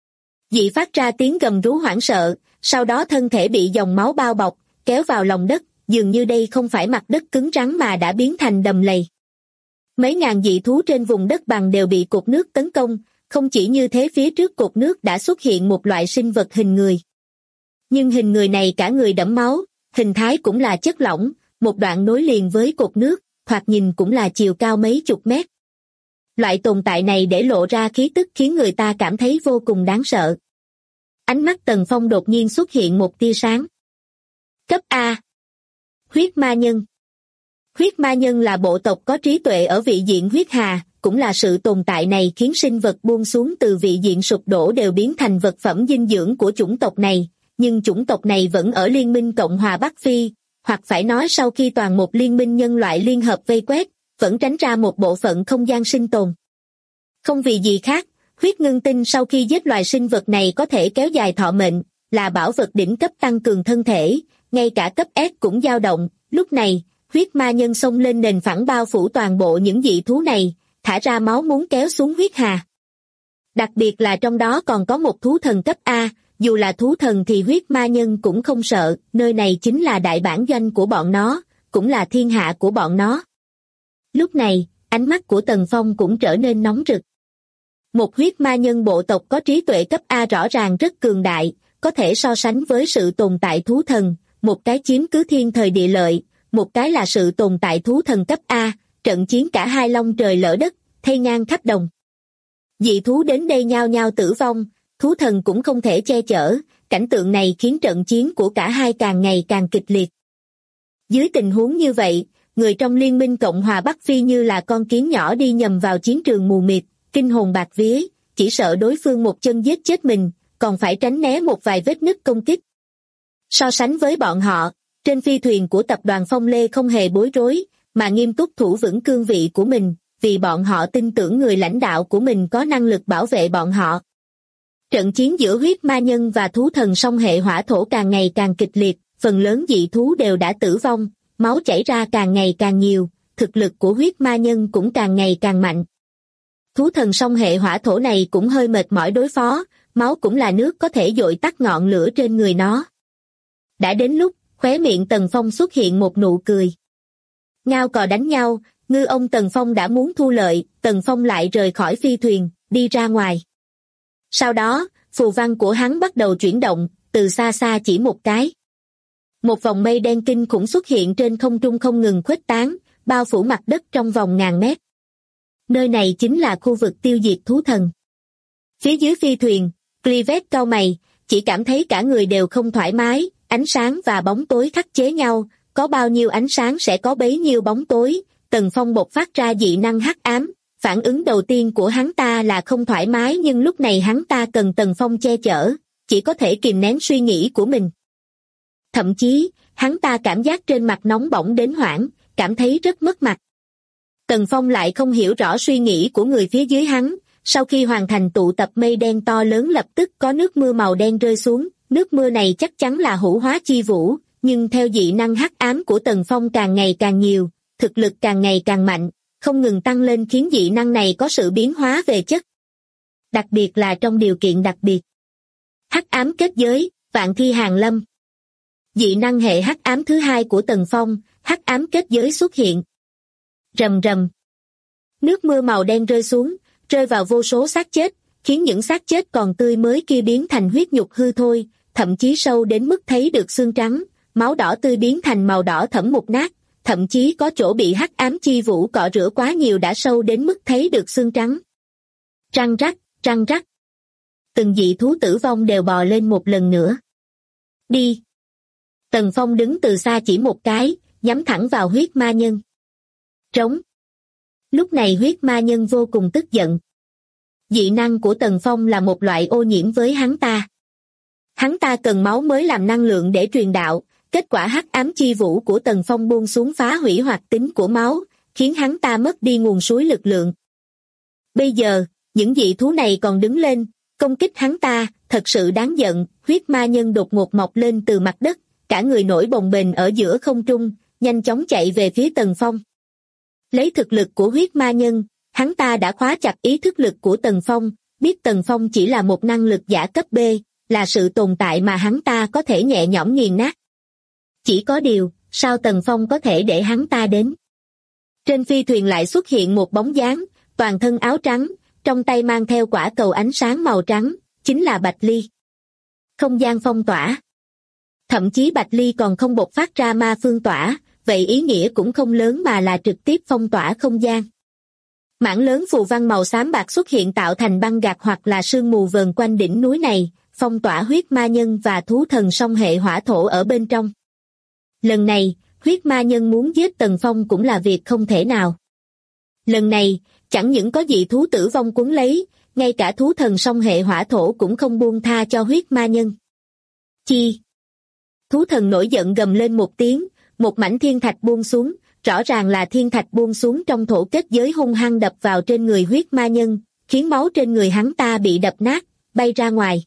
Dị phát ra tiếng gầm rú hoảng sợ, sau đó thân thể bị dòng máu bao bọc, kéo vào lòng đất, dường như đây không phải mặt đất cứng rắn mà đã biến thành đầm lầy. Mấy ngàn dị thú trên vùng đất bằng đều bị cột nước tấn công, không chỉ như thế phía trước cột nước đã xuất hiện một loại sinh vật hình người. Nhưng hình người này cả người đẫm máu, hình thái cũng là chất lỏng, một đoạn nối liền với cột nước, thoạt nhìn cũng là chiều cao mấy chục mét. Loại tồn tại này để lộ ra khí tức khiến người ta cảm thấy vô cùng đáng sợ. Ánh mắt Tần Phong đột nhiên xuất hiện một tia sáng. Cấp A. Huyết ma nhân. Huyết ma nhân là bộ tộc có trí tuệ ở vị diện huyết hà, cũng là sự tồn tại này khiến sinh vật buông xuống từ vị diện sụp đổ đều biến thành vật phẩm dinh dưỡng của chủng tộc này, nhưng chủng tộc này vẫn ở Liên minh Cộng hòa Bắc Phi, hoặc phải nói sau khi toàn một liên minh nhân loại liên hợp vây quét, vẫn tránh ra một bộ phận không gian sinh tồn. Không vì gì khác, huyết ngưng tinh sau khi giết loài sinh vật này có thể kéo dài thọ mệnh, là bảo vật đỉnh cấp tăng cường thân thể, ngay cả cấp S cũng dao động. Lúc này, huyết ma nhân xông lên nền phẳng bao phủ toàn bộ những dị thú này, thả ra máu muốn kéo xuống huyết hà. Đặc biệt là trong đó còn có một thú thần cấp A, dù là thú thần thì huyết ma nhân cũng không sợ, nơi này chính là đại bản doanh của bọn nó, cũng là thiên hạ của bọn nó. Lúc này, ánh mắt của Tần Phong cũng trở nên nóng rực. Một huyết ma nhân bộ tộc có trí tuệ cấp A rõ ràng rất cường đại, có thể so sánh với sự tồn tại thú thần, một cái chiếm cứ thiên thời địa lợi, một cái là sự tồn tại thú thần cấp A, trận chiến cả hai long trời lỡ đất, thây ngang khắp đồng. Dị thú đến đây nhao nhao tử vong, thú thần cũng không thể che chở, cảnh tượng này khiến trận chiến của cả hai càng ngày càng kịch liệt. Dưới tình huống như vậy, người trong Liên minh Cộng hòa Bắc Phi như là con kiến nhỏ đi nhầm vào chiến trường mù mịt, kinh hồn bạt vía, chỉ sợ đối phương một chân giết chết mình, còn phải tránh né một vài vết nứt công kích. So sánh với bọn họ, trên phi thuyền của tập đoàn Phong Lê không hề bối rối, mà nghiêm túc thủ vững cương vị của mình, vì bọn họ tin tưởng người lãnh đạo của mình có năng lực bảo vệ bọn họ. Trận chiến giữa huyết ma nhân và thú thần song hệ hỏa thổ càng ngày càng kịch liệt, phần lớn dị thú đều đã tử vong, máu chảy ra càng ngày càng nhiều, thực lực của huyết ma nhân cũng càng ngày càng mạnh. Thú thần song hệ hỏa thổ này cũng hơi mệt mỏi đối phó, máu cũng là nước có thể dội tắt ngọn lửa trên người nó. Đã đến lúc, khóe miệng Tần Phong xuất hiện một nụ cười. Ngao cò đánh nhau, ngư ông Tần Phong đã muốn thu lợi, Tần Phong lại rời khỏi phi thuyền, đi ra ngoài. Sau đó, phù văn của hắn bắt đầu chuyển động, từ xa xa chỉ một cái. Một vòng mây đen kinh khủng xuất hiện trên không trung không ngừng khuếch tán, bao phủ mặt đất trong vòng ngàn mét. Nơi này chính là khu vực tiêu diệt thú thần. Phía dưới phi thuyền, Clivet cau mày, chỉ cảm thấy cả người đều không thoải mái, ánh sáng và bóng tối khắc chế nhau, có bao nhiêu ánh sáng sẽ có bấy nhiêu bóng tối. Tần Phong bộc phát ra dị năng hắc ám, phản ứng đầu tiên của hắn ta là không thoải mái, nhưng lúc này hắn ta cần Tần Phong che chở, chỉ có thể kìm nén suy nghĩ của mình. Thậm chí, hắn ta cảm giác trên mặt nóng bỏng đến hoảng, cảm thấy rất mất mặt. Tần Phong lại không hiểu rõ suy nghĩ của người phía dưới hắn. Sau khi hoàn thành tụ tập mây đen to lớn, lập tức có nước mưa màu đen rơi xuống. Nước mưa này chắc chắn là hữu hóa chi vũ, nhưng theo dị năng hắc ám của Tần Phong càng ngày càng nhiều, thực lực càng ngày càng mạnh, không ngừng tăng lên khiến dị năng này có sự biến hóa về chất. Đặc biệt là trong điều kiện đặc biệt. Hắc ám kết giới, vạn thi hàng lâm. Dị năng hệ hắc ám thứ hai của Tần Phong, hắc ám kết giới xuất hiện. Rầm rầm. Nước mưa màu đen rơi xuống, rơi vào vô số xác chết, khiến những xác chết còn tươi mới kia biến thành huyết nhục hư thôi, thậm chí sâu đến mức thấy được xương trắng, máu đỏ tươi biến thành màu đỏ thẫm mục nát, thậm chí có chỗ bị hắc ám chi vũ cọ rửa quá nhiều đã sâu đến mức thấy được xương trắng. Răng rắc, răng rắc. Từng dị thú tử vong đều bò lên một lần nữa. Đi. Tần Phong đứng từ xa chỉ một cái, nhắm thẳng vào huyết ma nhân. Trống. Lúc này huyết ma nhân vô cùng tức giận. Dị năng của Tần Phong là một loại ô nhiễm với hắn ta. Hắn ta cần máu mới làm năng lượng để truyền đạo, kết quả hắc ám chi vũ của Tần Phong buông xuống phá hủy hoạt tính của máu, khiến hắn ta mất đi nguồn suối lực lượng. Bây giờ, những dị thú này còn đứng lên, công kích hắn ta, thật sự đáng giận. Huyết ma nhân đột ngột mọc lên từ mặt đất, cả người nổi bồng bềnh ở giữa không trung, nhanh chóng chạy về phía Tần Phong. Lấy thực lực của huyết ma nhân, hắn ta đã khóa chặt ý thức lực của Tần Phong, biết Tần Phong chỉ là một năng lực giả cấp B, là sự tồn tại mà hắn ta có thể nhẹ nhõm nghiền nát. Chỉ có điều, sao Tần Phong có thể để hắn ta đến? Trên phi thuyền lại xuất hiện một bóng dáng, toàn thân áo trắng, trong tay mang theo quả cầu ánh sáng màu trắng, chính là Bạch Ly. Không gian phong tỏa. Thậm chí Bạch Ly còn không bộc phát ra ma phương tỏa, vậy ý nghĩa cũng không lớn mà là trực tiếp phong tỏa không gian. Mảng lớn phù văn màu xám bạc xuất hiện tạo thành băng gạc hoặc là sương mù vờn quanh đỉnh núi này, phong tỏa huyết ma nhân và thú thần song hệ hỏa thổ ở bên trong. Lần này, huyết ma nhân muốn giết Tần Phong cũng là việc không thể nào. Lần này, chẳng những có dị thú tử vong cuốn lấy, ngay cả thú thần song hệ hỏa thổ cũng không buông tha cho huyết ma nhân. Chi? Thú thần nổi giận gầm lên một tiếng, một mảnh thiên thạch buông xuống, rõ ràng là thiên thạch buông xuống trong thổ kết giới hung hăng đập vào trên người huyết ma nhân, khiến máu trên người hắn ta bị đập nát, bay ra ngoài.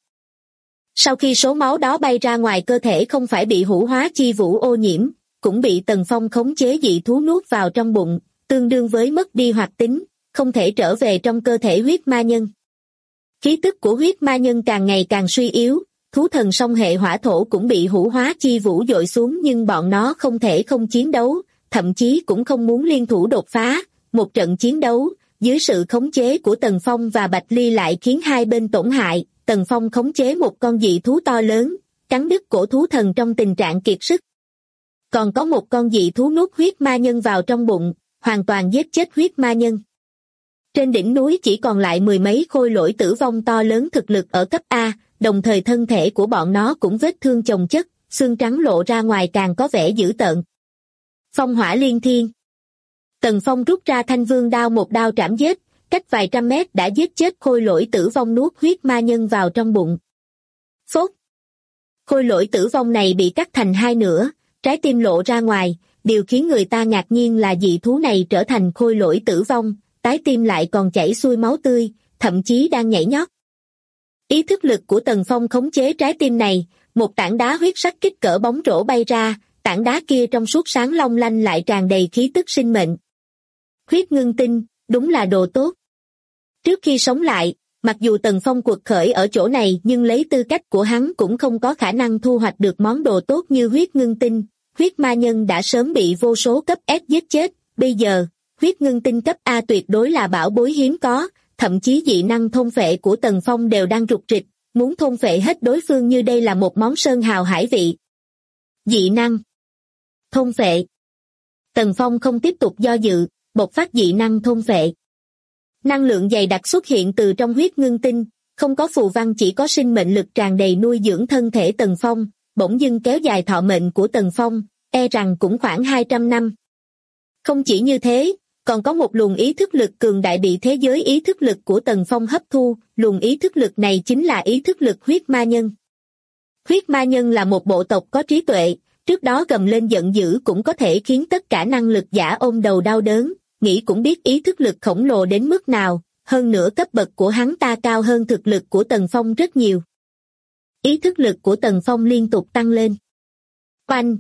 Sau khi số máu đó bay ra ngoài, cơ thể không phải bị hữu hóa chi vũ ô nhiễm, cũng bị Tần Phong khống chế dị thú nuốt vào trong bụng, tương đương với mất đi hoạt tính, không thể trở về trong cơ thể huyết ma nhân. Khí tức của huyết ma nhân càng ngày càng suy yếu, thú thần song hệ hỏa thổ cũng bị hữu hóa chi vũ dội xuống, nhưng bọn nó không thể không chiến đấu, thậm chí cũng không muốn liên thủ đột phá. Một trận chiến đấu, dưới sự khống chế của Tần Phong và Bạch Ly lại khiến hai bên tổn hại. Tần Phong khống chế một con dị thú to lớn, cắn đứt cổ thú thần trong tình trạng kiệt sức. Còn có một con dị thú nuốt huyết ma nhân vào trong bụng, hoàn toàn giết chết huyết ma nhân. Trên đỉnh núi chỉ còn lại mười mấy khôi lỗi tử vong to lớn thực lực ở cấp A, đồng thời thân thể của bọn nó cũng vết thương chồng chất, xương trắng lộ ra ngoài càng có vẻ dữ tợn. Phong hỏa liên thiên. Tần Phong rút ra thanh vương đao, một đao trảm giết, cách vài trăm mét đã giết chết khôi lỗi tử vong nuốt huyết ma nhân vào trong bụng. Phốt. Khôi lỗi tử vong này bị cắt thành hai nửa, trái tim lộ ra ngoài, điều khiến người ta ngạc nhiên là dị thú này trở thành khôi lỗi tử vong, trái tim lại còn chảy xuôi máu tươi, thậm chí đang nhảy nhót. Ý thức lực của Tần Phong khống chế trái tim này, một tảng đá huyết sắc kích cỡ bóng rổ bay ra, tảng đá kia trong suốt sáng long lanh lại tràn đầy khí tức sinh mệnh. Huyết ngưng tinh, đúng là đồ tốt. Trước khi sống lại, mặc dù Tần Phong quật khởi ở chỗ này nhưng lấy tư cách của hắn cũng không có khả năng thu hoạch được món đồ tốt như huyết ngưng tinh. Huyết ma nhân đã sớm bị vô số cấp S giết chết, bây giờ, huyết ngưng tinh cấp A tuyệt đối là bảo bối hiếm có, thậm chí dị năng thôn phệ của Tần Phong đều đang rục rịch, muốn thôn phệ hết đối phương như đây là một món sơn hào hải vị. Dị năng. Thôn phệ. Tần Phong không tiếp tục do dự, bộc phát dị năng thôn phệ. Năng lượng dày đặc xuất hiện từ trong huyết ngưng tinh, không có phù văn chỉ có sinh mệnh lực tràn đầy nuôi dưỡng thân thể Tần Phong, bỗng dưng kéo dài thọ mệnh của Tần Phong, e rằng cũng khoảng 200 năm. Không chỉ như thế, còn có một luồng ý thức lực cường đại bị thế giới ý thức lực của Tần Phong hấp thu, luồng ý thức lực này chính là ý thức lực huyết ma nhân. Huyết ma nhân là một bộ tộc có trí tuệ, trước đó gầm lên giận dữ cũng có thể khiến tất cả năng lực giả ôm đầu đau đớn, nghĩ cũng biết ý thức lực khổng lồ đến mức nào, hơn nữa cấp bậc của hắn ta cao hơn thực lực của Tần Phong rất nhiều. Ý thức lực của Tần Phong liên tục tăng lên. Oanh!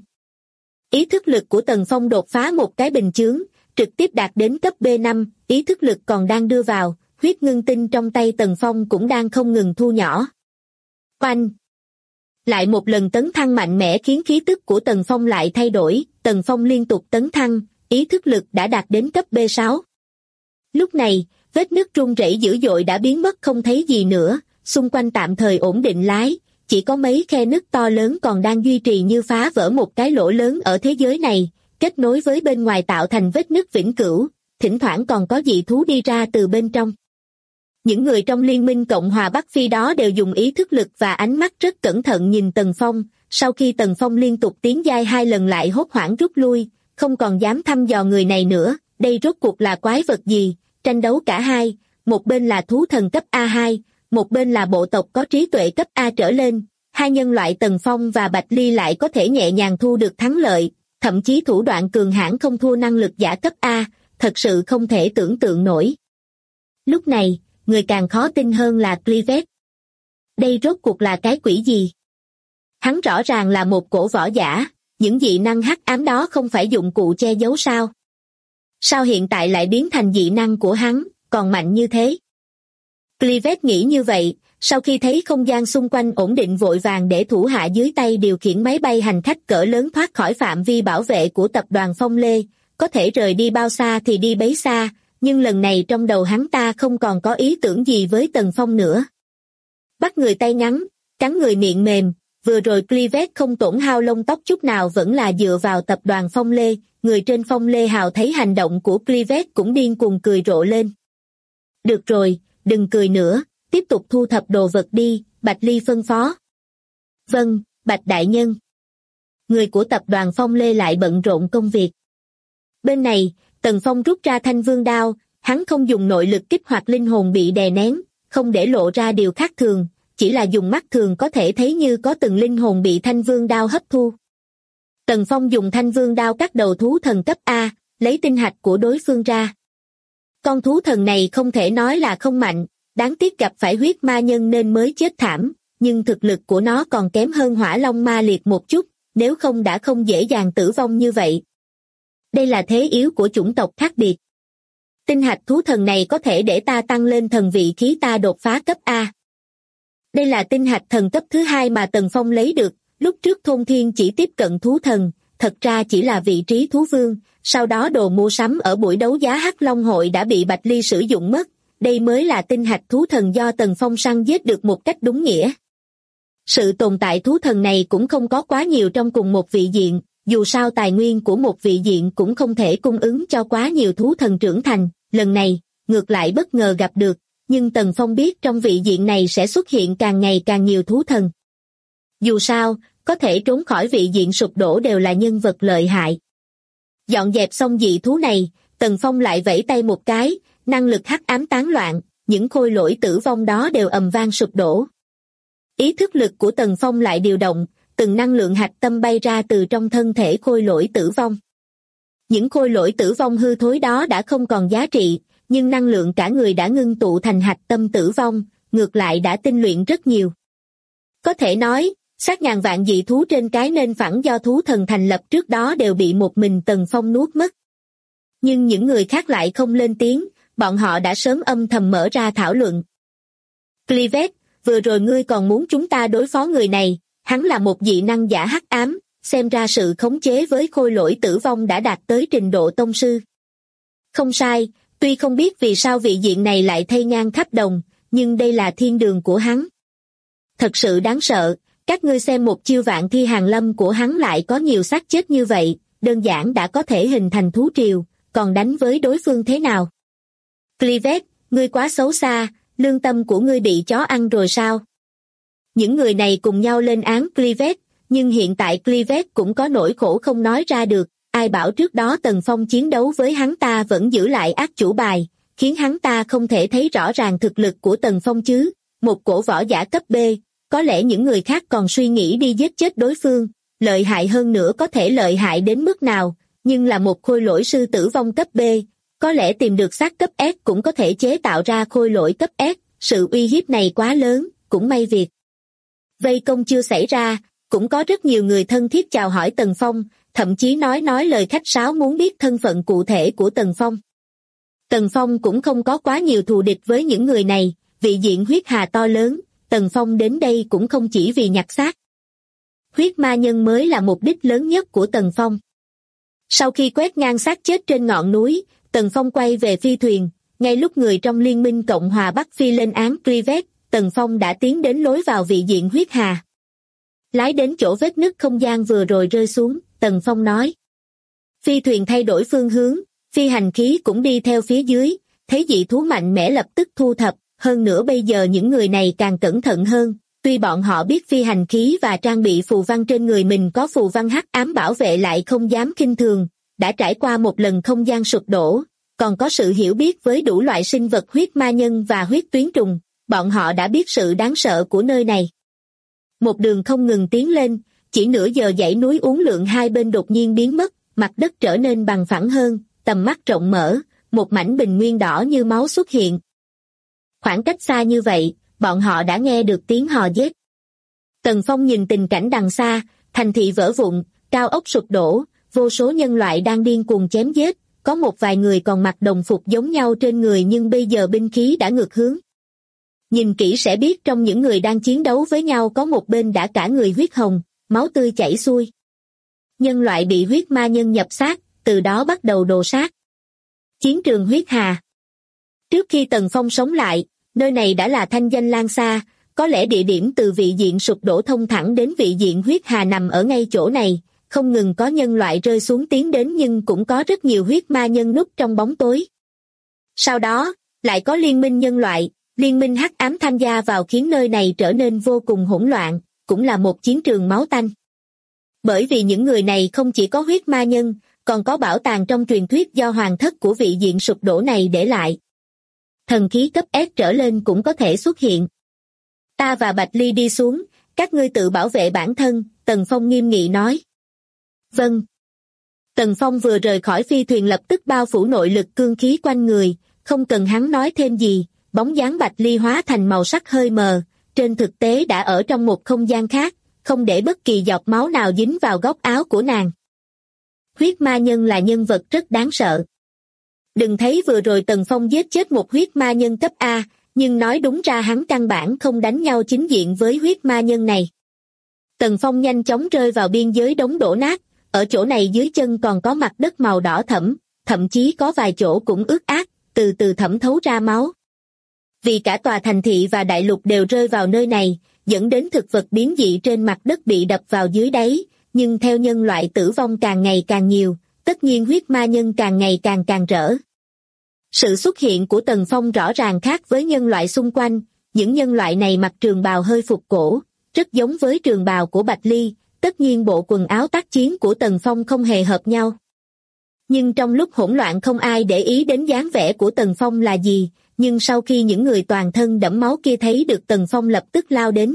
Ý thức lực của Tần Phong đột phá một cái bình chướng, trực tiếp đạt đến cấp B5, ý thức lực còn đang đưa vào, huyết ngưng tinh trong tay Tần Phong cũng đang không ngừng thu nhỏ. Oanh! Lại một lần tấn thăng mạnh mẽ khiến khí tức của Tần Phong lại thay đổi, Tần Phong liên tục tấn thăng, ý thức lực đã đạt đến cấp B6. Lúc này, vết nứt rung rẩy dữ dội đã biến mất không thấy gì nữa, xung quanh tạm thời ổn định lái, chỉ có mấy khe nứt to lớn còn đang duy trì như phá vỡ một cái lỗ lớn ở thế giới này, kết nối với bên ngoài tạo thành vết nứt vĩnh cửu, thỉnh thoảng còn có dị thú đi ra từ bên trong. Những người trong Liên minh Cộng hòa Bắc Phi đó đều dùng ý thức lực và ánh mắt rất cẩn thận nhìn Tần Phong, sau khi Tần Phong liên tục tiến giai 2 lần lại hốt hoảng rút lui, không còn dám thăm dò người này nữa, đây rốt cuộc là quái vật gì, tranh đấu cả hai, một bên là thú thần cấp A2, một bên là bộ tộc có trí tuệ cấp A trở lên, hai nhân loại Tần Phong và Bạch Ly lại có thể nhẹ nhàng thu được thắng lợi, thậm chí thủ đoạn cường hãn không thua năng lực giả cấp A, thật sự không thể tưởng tượng nổi. Lúc này, người càng khó tin hơn là Clivet. Đây rốt cuộc là cái quỷ gì? Hắn rõ ràng là một cổ võ giả, những dị năng hắc ám đó không phải dụng cụ che giấu sao? Sao hiện tại lại biến thành dị năng của hắn, còn mạnh như thế? Clivet nghĩ như vậy, sau khi thấy không gian xung quanh ổn định vội vàng để thủ hạ dưới tay điều khiển máy bay hành khách cỡ lớn thoát khỏi phạm vi bảo vệ của tập đoàn Phong Lê, có thể rời đi bao xa thì đi bấy xa, nhưng lần này trong đầu hắn ta không còn có ý tưởng gì với Tần Phong nữa. Bắt người tay ngắn, cắn người miệng mềm, vừa rồi Clivet không tổn hao lông tóc chút nào vẫn là dựa vào tập đoàn Phong Lê, người trên Phong Lê Hào thấy hành động của Clivet cũng điên cuồng cười rộ lên. Được rồi, đừng cười nữa, tiếp tục thu thập đồ vật đi, Bạch Ly phân phó. Vâng, Bạch Đại Nhân. Người của tập đoàn Phong Lê lại bận rộn công việc. Bên này, Tần Phong rút ra Thanh Vương đao, hắn không dùng nội lực kích hoạt linh hồn bị đè nén, không để lộ ra điều khác thường, chỉ là dùng mắt thường có thể thấy như có từng linh hồn bị Thanh Vương đao hấp thu. Tần Phong dùng Thanh Vương đao cắt đầu thú thần cấp A, lấy tinh hạch của đối phương ra. Con thú thần này không thể nói là không mạnh, đáng tiếc gặp phải huyết ma nhân nên mới chết thảm, nhưng thực lực của nó còn kém hơn Hỏa Long Ma Liệt một chút, nếu không đã không dễ dàng tử vong như vậy. Đây là thế yếu của chủng tộc khác biệt. Tinh hạch thú thần này có thể để ta tăng lên thần vị khí ta đột phá cấp A. Đây là tinh hạch thần cấp thứ 2 mà Tần Phong lấy được, lúc trước Thôn Thiên chỉ tiếp cận thú thần, thật ra chỉ là vị trí thú vương, sau đó đồ mua sắm ở buổi đấu giá Hắc Long hội đã bị Bạch Ly sử dụng mất, đây mới là tinh hạch thú thần do Tần Phong săn giết được một cách đúng nghĩa. Sự tồn tại thú thần này cũng không có quá nhiều trong cùng một vị diện, dù sao tài nguyên của một vị diện cũng không thể cung ứng cho quá nhiều thú thần trưởng thành, lần này, ngược lại bất ngờ gặp được, nhưng Tần Phong biết trong vị diện này sẽ xuất hiện càng ngày càng nhiều thú thần. Dù sao, có thể trốn khỏi vị diện sụp đổ đều là nhân vật lợi hại. Dọn dẹp xong dị thú này, Tần Phong lại vẫy tay một cái, năng lực hắc ám tán loạn, những khôi lỗi tử vong đó đều ầm vang sụp đổ. Ý thức lực của Tần Phong lại điều động, từng năng lượng hạch tâm bay ra từ trong thân thể khôi lỗi tử vong. Những khôi lỗi tử vong hư thối đó đã không còn giá trị, nhưng năng lượng cả người đã ngưng tụ thành hạch tâm tử vong, ngược lại đã tinh luyện rất nhiều. Có thể nói, xác ngàn vạn dị thú trên cái nền phẳng do thú thần thành lập trước đó đều bị một mình Tần Phong nuốt mất. Nhưng những người khác lại không lên tiếng, bọn họ đã sớm âm thầm mở ra thảo luận. Clivet, vừa rồi ngươi còn muốn chúng ta đối phó người này, hắn là một dị năng giả hắc ám, xem ra sự khống chế với khôi lỗi tử vong đã đạt tới trình độ tông sư. Không sai, tuy không biết vì sao vị diện này lại thây ngang khắp đồng, nhưng đây là thiên đường của hắn. Thật sự đáng sợ, các ngươi xem một chiêu vạn thi hàng lâm của hắn lại có nhiều xác chết như vậy, đơn giản đã có thể hình thành thú triều, còn đánh với đối phương thế nào? Clivet, ngươi quá xấu xa, lương tâm của ngươi bị chó ăn rồi sao? Những người này cùng nhau lên án Clivet, nhưng hiện tại Clivet cũng có nỗi khổ không nói ra được, ai bảo trước đó Tần Phong chiến đấu với hắn ta vẫn giữ lại ác chủ bài, khiến hắn ta không thể thấy rõ ràng thực lực của Tần Phong chứ, một cổ võ giả cấp B, có lẽ những người khác còn suy nghĩ đi giết chết đối phương, lợi hại hơn nữa có thể lợi hại đến mức nào, nhưng là một khôi lỗi sư tử vong cấp B, có lẽ tìm được xác cấp S cũng có thể chế tạo ra khôi lỗi cấp S, sự uy hiếp này quá lớn, cũng may việc vây công chưa xảy ra, cũng có rất nhiều người thân thiết chào hỏi Tần Phong, thậm chí nói lời khách sáo muốn biết thân phận cụ thể của Tần Phong. Tần Phong cũng không có quá nhiều thù địch với những người này, vị diện huyết hà to lớn, Tần Phong đến đây cũng không chỉ vì nhặt xác. Huyết ma nhân mới là mục đích lớn nhất của Tần Phong. Sau khi quét ngang xác chết trên ngọn núi, Tần Phong quay về phi thuyền, ngay lúc người trong Liên minh Cộng hòa Bắc Phi lên án Clivet, Tần Phong đã tiến đến lối vào vị diện huyết hà. Lái đến chỗ vết nứt không gian vừa rồi rơi xuống, Tần Phong nói. Phi thuyền thay đổi phương hướng, phi hành khí cũng đi theo phía dưới, thấy dị thú mạnh mẽ lập tức thu thập, hơn nữa bây giờ những người này càng cẩn thận hơn, tuy bọn họ biết phi hành khí và trang bị phù văn trên người mình có phù văn hắc ám bảo vệ lại không dám khinh thường, đã trải qua một lần không gian sụp đổ, còn có sự hiểu biết với đủ loại sinh vật huyết ma nhân và huyết tuyến trùng, bọn họ đã biết sự đáng sợ của nơi này. Một đường không ngừng tiến lên, chỉ nửa giờ dãy núi uốn lượn hai bên đột nhiên biến mất, mặt đất trở nên bằng phẳng hơn, tầm mắt rộng mở, một mảnh bình nguyên đỏ như máu xuất hiện. Khoảng cách xa như vậy, bọn họ đã nghe được tiếng hò giết. Tần Phong nhìn tình cảnh đằng xa, thành thị vỡ vụn, cao ốc sụp đổ, vô số nhân loại đang điên cuồng chém giết, có một vài người còn mặc đồng phục giống nhau trên người nhưng bây giờ binh khí đã ngược hướng. Nhìn kỹ sẽ biết trong những người đang chiến đấu với nhau có một bên đã cả người huyết hồng, máu tươi chảy xuôi. Nhân loại bị huyết ma nhân nhập xác, từ đó bắt đầu đồ sát. Chiến trường huyết hà. Trước khi Tần Phong sống lại, nơi này đã là thanh danh lan xa, có lẽ địa điểm từ vị diện sụp đổ thông thẳng đến vị diện huyết hà nằm ở ngay chỗ này, không ngừng có nhân loại rơi xuống tiến đến nhưng cũng có rất nhiều huyết ma nhân núp trong bóng tối. Sau đó, lại có liên minh nhân loại, liên minh hắc ám tham gia vào khiến nơi này trở nên vô cùng hỗn loạn, cũng là một chiến trường máu tanh. Bởi vì những người này không chỉ có huyết ma nhân, còn có bảo tàng trong truyền thuyết do hoàng thất của vị diện sụp đổ này để lại. Thần khí cấp S trở lên cũng có thể xuất hiện. Ta và Bạch Ly đi xuống, các ngươi tự bảo vệ bản thân, Tần Phong nghiêm nghị nói. Vâng. Tần Phong vừa rời khỏi phi thuyền lập tức bao phủ nội lực cương khí quanh người, không cần hắn nói thêm gì, bóng dáng Bạch Ly hóa thành màu sắc hơi mờ, trên thực tế đã ở trong một không gian khác, không để bất kỳ giọt máu nào dính vào góc áo của nàng. Huyết ma nhân là nhân vật rất đáng sợ. Đừng thấy vừa rồi Tần Phong giết chết một huyết ma nhân cấp A, nhưng nói đúng ra hắn căn bản không đánh nhau chính diện với huyết ma nhân này. Tần Phong nhanh chóng rơi vào biên giới đống đổ nát, ở chỗ này dưới chân còn có mặt đất màu đỏ thẫm, thậm chí có vài chỗ cũng ướt át, từ từ thẩm thấu ra máu. Vì cả tòa thành thị và đại lục đều rơi vào nơi này, dẫn đến thực vật biến dị trên mặt đất bị đập vào dưới đáy, nhưng theo nhân loại tử vong càng ngày càng nhiều, tất nhiên huyết ma nhân càng ngày càng rỡ. Sự xuất hiện của Tần Phong rõ ràng khác với nhân loại xung quanh, những nhân loại này mặc trường bào hơi phục cổ, rất giống với trường bào của Bạch Ly, tất nhiên bộ quần áo tác chiến của Tần Phong không hề hợp nhau. Nhưng trong lúc hỗn loạn không ai để ý đến dáng vẻ của Tần Phong là gì, nhưng sau khi những người toàn thân đẫm máu kia thấy được Tần Phong lập tức lao đến.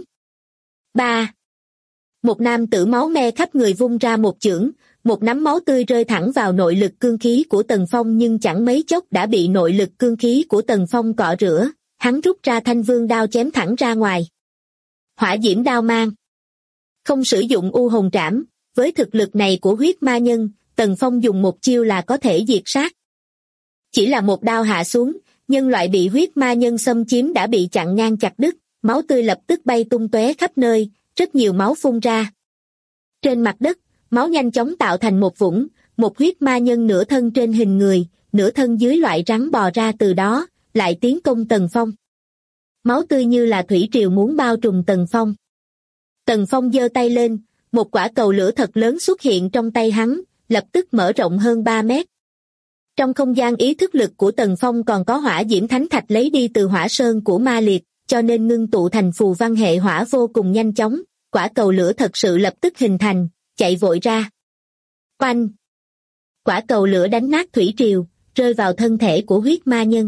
3. Một nam tử máu me khắp người vung ra một chưởng, một nắm máu tươi rơi thẳng vào nội lực cương khí của Tần Phong nhưng chẳng mấy chốc đã bị nội lực cương khí của Tần Phong cọ rửa, hắn rút ra thanh vương đao chém thẳng ra ngoài. Hỏa diễm đao mang. Không sử dụng u hồn trảm, với thực lực này của huyết ma nhân, Tần Phong dùng một chiêu là có thể diệt sát. Chỉ là một đao hạ xuống, nhân loại bị huyết ma nhân xâm chiếm đã bị chặn ngang chặt đứt, máu tươi lập tức bay tung tóe khắp nơi, rất nhiều máu phun ra. Trên mặt đất, máu nhanh chóng tạo thành một vũng, một huyết ma nhân nửa thân trên hình người, nửa thân dưới loại rắn bò ra từ đó, lại tiến công Tần Phong. Máu tươi như là thủy triều muốn bao trùm Tần Phong. Tần Phong giơ tay lên, một quả cầu lửa thật lớn xuất hiện trong tay hắn, lập tức mở rộng hơn 3 mét. Trong không gian ý thức lực của Tần Phong còn có hỏa diễm thánh thạch lấy đi từ hỏa sơn của Ma Liệt, cho nên ngưng tụ thành phù văn hệ hỏa vô cùng nhanh chóng, quả cầu lửa thật sự lập tức hình thành, chạy vội ra. Oanh! Quả cầu lửa đánh nát thủy triều, rơi vào thân thể của huyết ma nhân.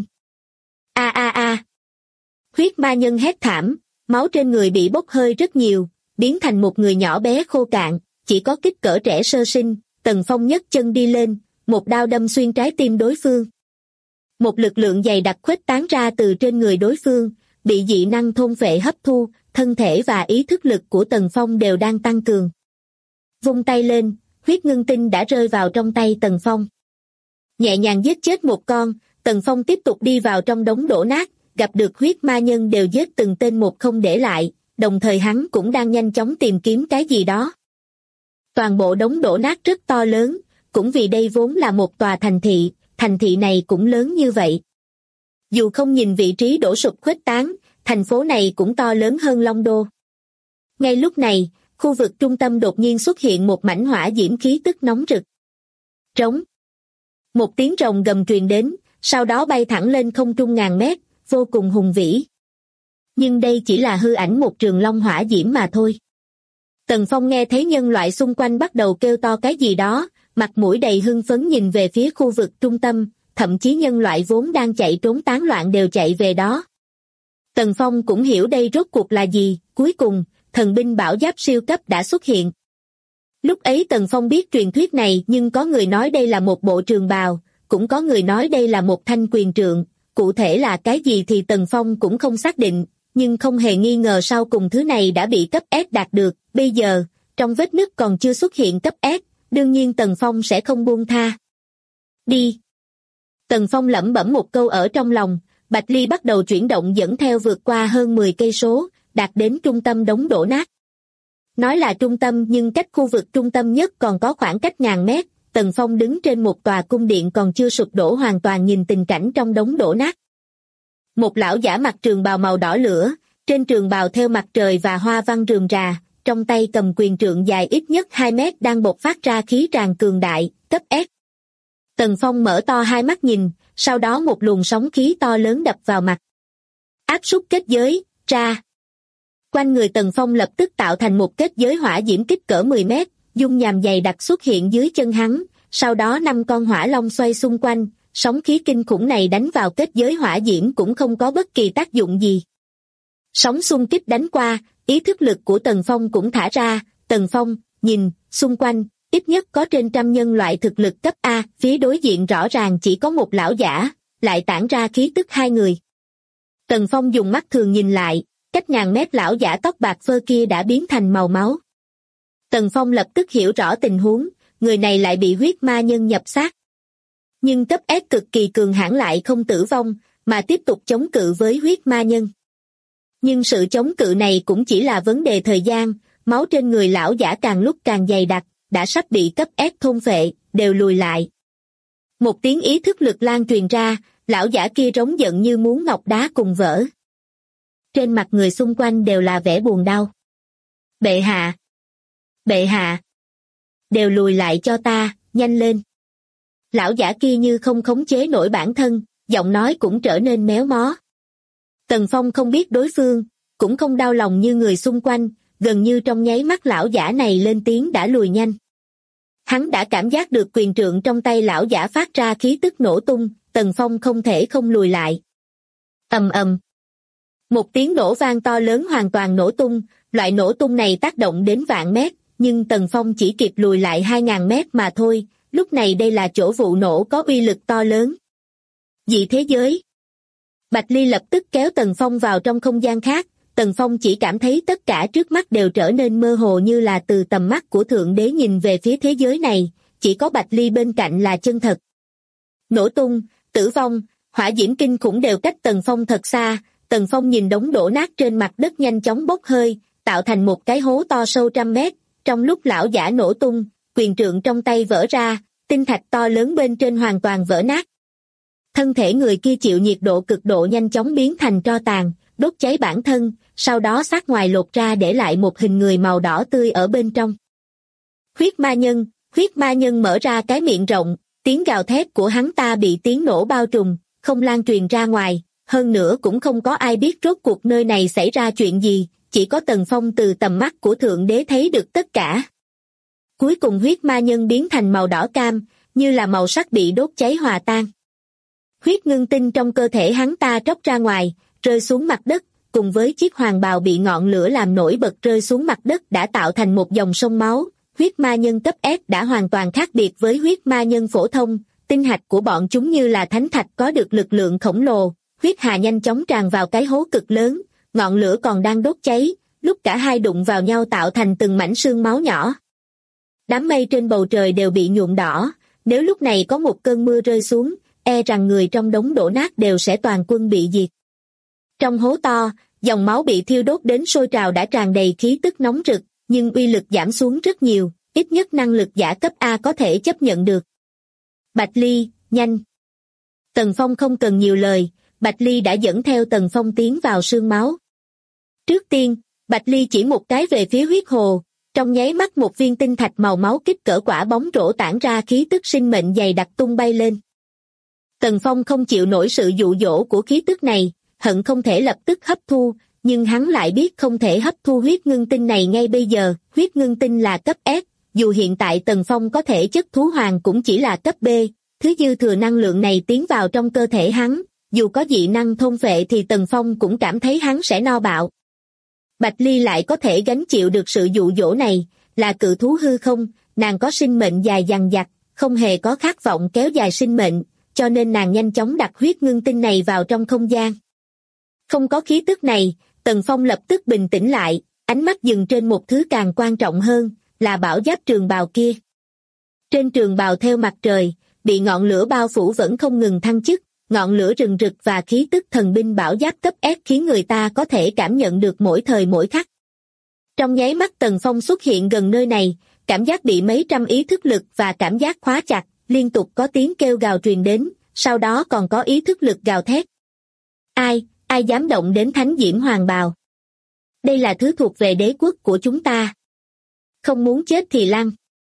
A a a! Huyết ma nhân hét thảm, máu trên người bị bốc hơi rất nhiều, biến thành một người nhỏ bé khô cạn, chỉ có kích cỡ trẻ sơ sinh. Tần Phong nhấc chân đi lên, một đao đâm xuyên trái tim đối phương. Một lực lượng dày đặc khuếch tán ra từ trên người đối phương, bị dị năng thôn phệ hấp thu, thân thể và ý thức lực của Tần Phong đều đang tăng cường. Vung tay lên, huyết ngưng tinh đã rơi vào trong tay Tần Phong. Nhẹ nhàng giết chết một con, Tần Phong tiếp tục đi vào trong đống đổ nát, gặp được huyết ma nhân đều giết từng tên một không để lại, đồng thời hắn cũng đang nhanh chóng tìm kiếm cái gì đó. Toàn bộ đống đổ nát rất to lớn, cũng vì đây vốn là một tòa thành thị này cũng lớn như vậy. Dù không nhìn vị trí đổ sụp khuếch tán, thành phố này cũng to lớn hơn Long Đô. Ngay lúc này, khu vực trung tâm đột nhiên xuất hiện một mảnh hỏa diễm khí tức nóng rực. Trống. Một tiếng rồng gầm truyền đến, sau đó bay thẳng lên không trung ngàn mét, vô cùng hùng vĩ. Nhưng đây chỉ là hư ảnh một trường long hỏa diễm mà thôi. Tần Phong nghe thấy nhân loại xung quanh bắt đầu kêu to cái gì đó, mặt mũi đầy hưng phấn nhìn về phía khu vực trung tâm, thậm chí nhân loại vốn đang chạy trốn tán loạn đều chạy về đó. Tần Phong cũng hiểu đây rốt cuộc là gì, cuối cùng, thần binh bảo giáp siêu cấp đã xuất hiện. Lúc ấy Tần Phong biết truyền thuyết này nhưng có người nói đây là một bộ trường bào, cũng có người nói đây là một thanh quyền trượng, cụ thể là cái gì thì Tần Phong cũng không xác định, nhưng không hề nghi ngờ sau cùng thứ này đã bị cấp S đạt được, bây giờ, trong vết nứt còn chưa xuất hiện cấp S, đương nhiên Tần Phong sẽ không buông tha. Đi! Tần Phong lẩm bẩm một câu ở trong lòng, Bạch Ly bắt đầu chuyển động dẫn theo vượt qua hơn 10 cây số, đạt đến trung tâm đống đổ nát. Nói là trung tâm nhưng cách khu vực trung tâm nhất còn có khoảng cách ngàn mét, Tần Phong đứng trên một tòa cung điện còn chưa sụp đổ hoàn toàn nhìn tình cảnh trong đống đổ nát. Một lão giả mặc trường bào màu đỏ lửa, trên trường bào theo mặt trời và hoa văn rườm rà, trong tay cầm quyền trượng dài ít nhất 2 mét đang bộc phát ra khí tràng cường đại, cấp S. Tần Phong mở to hai mắt nhìn, sau đó một luồng sóng khí to lớn đập vào mặt. Áp suất kết giới, ra. Quanh người Tần Phong lập tức tạo thành một kết giới hỏa diễm kích cỡ 10 mét, dung nham dày đặc xuất hiện dưới chân hắn, sau đó 5 con hỏa long xoay xung quanh, sóng khí kinh khủng này đánh vào kết giới hỏa diễm cũng không có bất kỳ tác dụng gì. Sóng xung kích đánh qua, ý thức lực của Tần Phong cũng thả ra, Tần Phong, nhìn, xung quanh, ít nhất có trên 100 nhân loại thực lực cấp A, phía đối diện rõ ràng chỉ có một lão giả, lại tản ra khí tức 2 người. Tần Phong dùng mắt thường nhìn lại, cách ngàn mét lão giả tóc bạc phơ kia đã biến thành màu máu. Tần Phong lập tức hiểu rõ tình huống, người này lại bị huyết ma nhân nhập xác. Nhưng cấp S cực kỳ cường hãn lại không tử vong, mà tiếp tục chống cự với huyết ma nhân. Nhưng sự chống cự này cũng chỉ là vấn đề thời gian, máu trên người lão giả càng lúc càng dày đặc, đã sắp bị cấp S thôn phệ, đều lùi lại. Một tiếng ý thức lực lan truyền ra, lão giả kia rống giận như muốn ngọc đá cùng vỡ. Trên mặt người xung quanh đều là vẻ buồn đau. Bệ hạ! Bệ hạ! Đều lùi lại cho ta, nhanh lên! Lão giả kia như không khống chế nổi bản thân, giọng nói cũng trở nên méo mó. Tần Phong không biết đối phương, cũng không đau lòng như người xung quanh, gần như trong nháy mắt lão giả này lên tiếng đã lùi nhanh. Hắn đã cảm giác được quyền trượng trong tay lão giả phát ra khí tức nổ tung, Tần Phong không thể không lùi lại. Ầm ầm. Một tiếng nổ vang to lớn hoàn toàn nổ tung, loại nổ tung này tác động đến vạn mét, nhưng Tần Phong chỉ kịp lùi lại 2.000 mét mà thôi, lúc này đây là chỗ vụ nổ có uy lực to lớn. Dị thế giới. Bạch Ly lập tức kéo Tần Phong vào trong không gian khác, Tần Phong chỉ cảm thấy tất cả trước mắt đều trở nên mơ hồ như là từ tầm mắt của Thượng Đế nhìn về phía thế giới này, chỉ có Bạch Ly bên cạnh là chân thật. Nổ tung, tử vong, hỏa diễm kinh khủng đều cách Tần Phong thật xa, Tần Phong nhìn đống đổ nát trên mặt đất nhanh chóng bốc hơi, tạo thành một cái hố to sâu 100 mét, trong lúc lão giả nổ tung, quyền trượng trong tay vỡ ra, tinh thạch to lớn bên trên hoàn toàn vỡ nát. Thân thể người kia chịu nhiệt độ cực độ nhanh chóng biến thành tro tàn, đốt cháy bản thân, sau đó xác ngoài lột ra để lại một hình người màu đỏ tươi ở bên trong. Huyết ma nhân mở ra cái miệng rộng, tiếng gào thét của hắn ta bị tiếng nổ bao trùm, không lan truyền ra ngoài, hơn nữa cũng không có ai biết rốt cuộc nơi này xảy ra chuyện gì, chỉ có Tần Phong từ tầm mắt của Thượng Đế thấy được tất cả. Cuối cùng huyết ma nhân biến thành màu đỏ cam, như là màu sắc bị đốt cháy hòa tan. Huyết ngưng tinh trong cơ thể hắn ta tróc ra ngoài, rơi xuống mặt đất, cùng với chiếc hoàng bào bị ngọn lửa làm nổi bật rơi xuống mặt đất đã tạo thành một dòng sông máu. Huyết ma nhân cấp S đã hoàn toàn khác biệt với huyết ma nhân phổ thông, tinh hạch của bọn chúng như là thánh thạch có được lực lượng khổng lồ. Huyết hà nhanh chóng tràn vào cái hố cực lớn, ngọn lửa còn đang đốt cháy, lúc cả hai đụng vào nhau tạo thành từng mảnh sương máu nhỏ. Đám mây trên bầu trời đều bị nhuộm đỏ, nếu lúc này có một cơn mưa rơi xuống, e rằng người trong đống đổ nát đều sẽ toàn quân bị diệt. Trong hố to, dòng máu bị thiêu đốt đến sôi trào đã tràn đầy khí tức nóng rực, nhưng uy lực giảm xuống rất nhiều, ít nhất năng lực giả cấp A có thể chấp nhận được. Bạch Ly, nhanh! Tần Phong không cần nhiều lời, Bạch Ly đã dẫn theo Tần Phong tiến vào sương máu. Trước tiên, Bạch Ly chỉ một cái về phía huyết hồ, trong nháy mắt một viên tinh thạch màu máu kích cỡ quả bóng rổ tản ra khí tức sinh mệnh dày đặc tung bay lên. Tần Phong không chịu nổi sự dụ dỗ của khí tức này, hận không thể lập tức hấp thu, nhưng hắn lại biết không thể hấp thu huyết ngưng tinh này ngay bây giờ. Huyết ngưng tinh là cấp S, dù hiện tại Tần Phong có thể chất thú hoàng cũng chỉ là cấp B, thứ dư thừa năng lượng này tiến vào trong cơ thể hắn, dù có dị năng thôn phệ thì Tần Phong cũng cảm thấy hắn sẽ no bạo. Bạch Ly lại có thể gánh chịu được sự dụ dỗ này, là cự thú hư không, nàng có sinh mệnh dài dằng dặc, không hề có khát vọng kéo dài sinh mệnh, cho nên nàng nhanh chóng đặt huyết ngưng tinh này vào trong không gian. Không có khí tức này, Tần Phong lập tức bình tĩnh lại, ánh mắt dừng trên một thứ càng quan trọng hơn, là bảo giáp trường bào kia. Trên trường bào theo mặt trời, bị ngọn lửa bao phủ vẫn không ngừng thăng chức, ngọn lửa rừng rực và khí tức thần binh bảo giáp cấp S khiến người ta có thể cảm nhận được mỗi thời mỗi khắc. Trong nháy mắt Tần Phong xuất hiện gần nơi này, cảm giác bị mấy trăm ý thức lực và cảm giác khóa chặt, liên tục có tiếng kêu gào truyền đến, sau đó còn có ý thức lực gào thét. Ai dám động đến thánh diễm hoàng bào? Đây là thứ thuộc về đế quốc của chúng ta. Không muốn chết thì lăn.